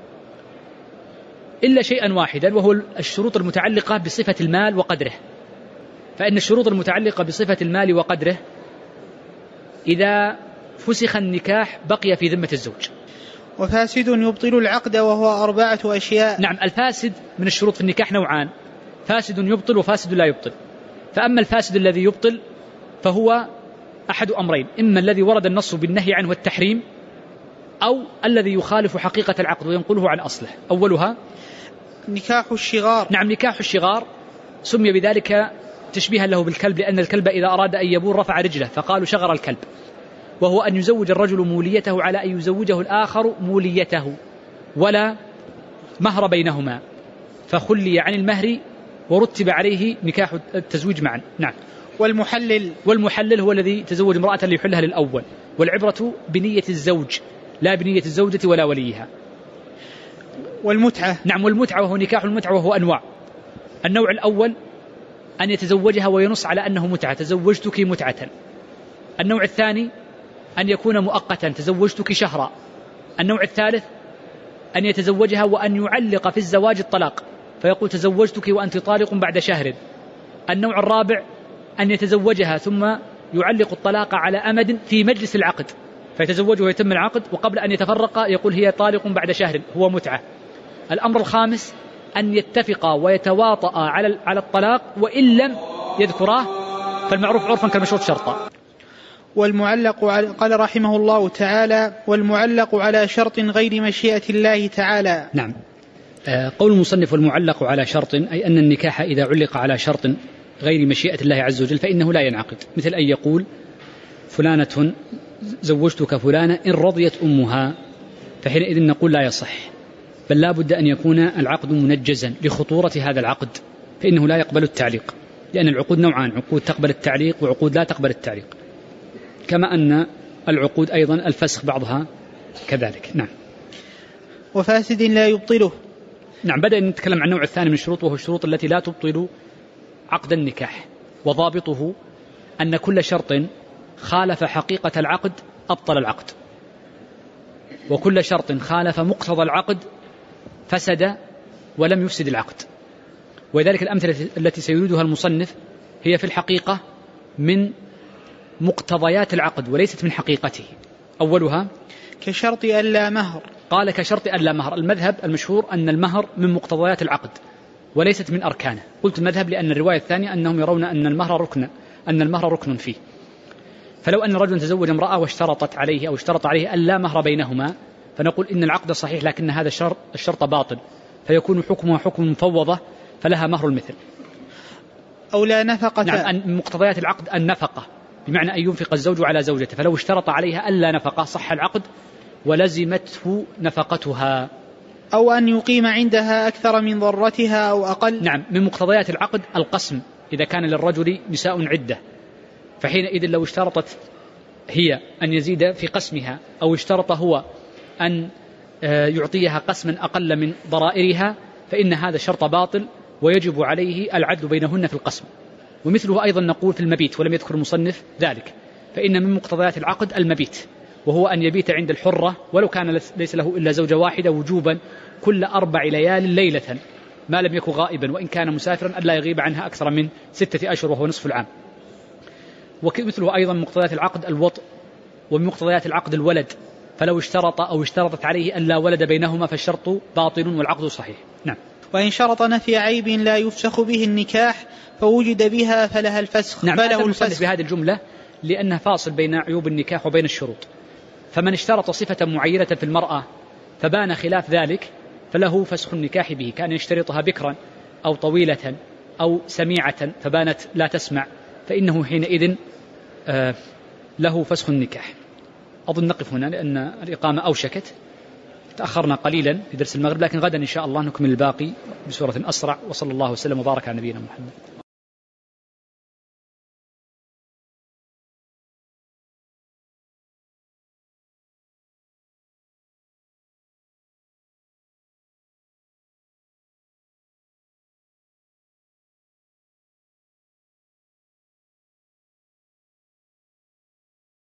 إلا شيئا واحدا وهو الشروط المتعلقة بصفة المال وقدره. فإن الشروط المتعلقة بصفة المال وقدره إذا فسخ النكاح بقي في ذمة الزوج. وفاسد يبطل العقد وهو 4 أشياء. نعم، الفاسد من الشروط في النكاح نوعان: فاسد يبطل وفاسد لا يبطل. فأما الفاسد الذي يبطل فهو أحد أمرين: إما الذي ورد النص بالنهي عنه والتحريم، أو الذي يخالف حقيقة العقد وينقله عن أصله. أولها نكاح الشغار. نعم، نكاح الشغار سمي بذلك تشبيها له بالكلب، لأن الكلب إذا أراد أن يبور رفع رجله فقالوا شغر الكلب، وهو أن يزوج الرجل موليته على أن يزوجه الآخر موليته ولا مهر بينهما، فخلي عن المهر ورتب عليه نكاح التزويج معا. نعم. والمحلل هو الذي تزوج امرأة ليحلها للأول، والعبرة بنية الزوج لا بنية الزوجة ولا وليها. والمتعة. نعم، والمتعة وهو نكاح المتعة، وهو أنواع. النوع الأول أن يتزوجها وينص على أنه متعة: تزوجتك متعة. النوع الثاني أن يكون مؤقتا: تزوجتك شهرا. النوع الثالث أن يتزوجها وأن يعلق في الزواج الطلاق فيقول تزوجتك وأنت طالق بعد شهر. النوع الرابع أن يتزوجها ثم يعلق الطلاق على أمد في مجلس العقد، فيتزوجه ويتم العقد، وقبل أن يتفرق يقول هي طالق بعد شهر، هو متعة. الأمر الخامس أن يتفقا ويتواطئا على الطلاق وإن لم يذكراه فالمعروف عرفا كالمشروط شرطا. والمعلق قال رحمه الله تعالى: والمعلق على شرط غير مشيئة الله تعالى. نعم. قول المصنف والمعلق على شرط، أي أن النكاح إذا علق على شرط غير مشيئة الله عز وجل فإنه لا ينعقد، مثل أن يقول فلانة زوجتك فلانة إن رضيت أمها، فحينئذ نقول لا يصح، بل لا بد أن يكون العقد منجزا لخطورة هذا العقد، فإنه لا يقبل التعليق، لأن العقود نوعان: عقود تقبل التعليق وعقود لا تقبل التعليق، كما أن العقود أيضا الفسخ بعضها كذلك. نعم. وفاسد لا يبطله. نعم. بدأ نتكلم عن النوع الثاني من الشروط، وهو الشروط التي لا تبطل عقد النكاح، وضابطه أن كل شرط خالف حقيقة العقد أبطل العقد، وكل شرط خالف مقتضى العقد فسد ولم يفسد العقد. ولذلك الأمثلة التي سيريدها المصنف هي في الحقيقة من مقتضيات العقد وليست من حقيقته. أولها كشرط ألا مهر. قال كشرط ألا مهر. المذهب المشهور أن المهر من مقتضيات العقد وليست من أركانه. قلت المذهب لأن الرواية الثانية أنهم يرون أن المهر ركن فيه. فلو أن رجل تزوج امرأة واشترطت عليه أو اشترط عليه ألا مهر بينهما، فنقول إن العقد صحيح لكن هذا الشرط باطل، فيكون حكمها حكم مفوضة فلها مهر المثل. أو لا نفقة. نعم. من مقتضيات العقد النفقة، بمعنى أن ينفق الزوج على زوجته، فلو اشترط عليها ألا نفقة صح العقد ولزمته نفقتها. أو أن يقيم عندها أكثر من ضرتها أو أقل. نعم. من مقتضيات العقد القسم، إذا كان للرجل نساء عدة، فحينئذ لو اشترطت هي أن يزيد في قسمها أو اشترط هو أن يعطيها قسما أقل من ضرائرها، فإن هذا شرط باطل ويجب عليه العدل بينهن في القسم. ومثله أيضا نقول في المبيت، ولم يذكر المصنف ذلك، فإن من مقتضيات العقد المبيت، وهو أن يبيت عند الحرة ولو كان ليس له إلا زوجة واحدة وجوبا كل 4 ليال ليلة ما لم يكن غائبا، وإن كان مسافرا ألا يغيب عنها أكثر من 6 أشهر وهو نصف العام. ومثله أيضا من مقتضيات العقد الوطء، ومن مقتضيات العقد الولد، فلو اشترط أو اشترطت عليه أن لا ولد بينهما فالشرط باطل والعقد صحيح. نعم. وإن شرط نفي عيب لا يفسخ به النكاح فوجد بها فلها الفسخ. نعم. فله الفسخ بهذه الجملة لأنها فاصل بين عيوب النكاح وبين الشروط. فمن اشترط صفة معينة في المرأة فبان خلاف ذلك فله فسخ النكاح به، كان يشترطها بكرا أو طويلة أو سميعة فبانت لا تسمع، فإنه حينئذ له فسخ النكاح. أظن نقف هنا لأن الإقامة أوشكت، تأخرنا قليلا في درس المغرب، لكن غدا إن شاء الله نكمل الباقي بصورة أسرع. وصلى الله وسلم وبارك على نبينا محمد.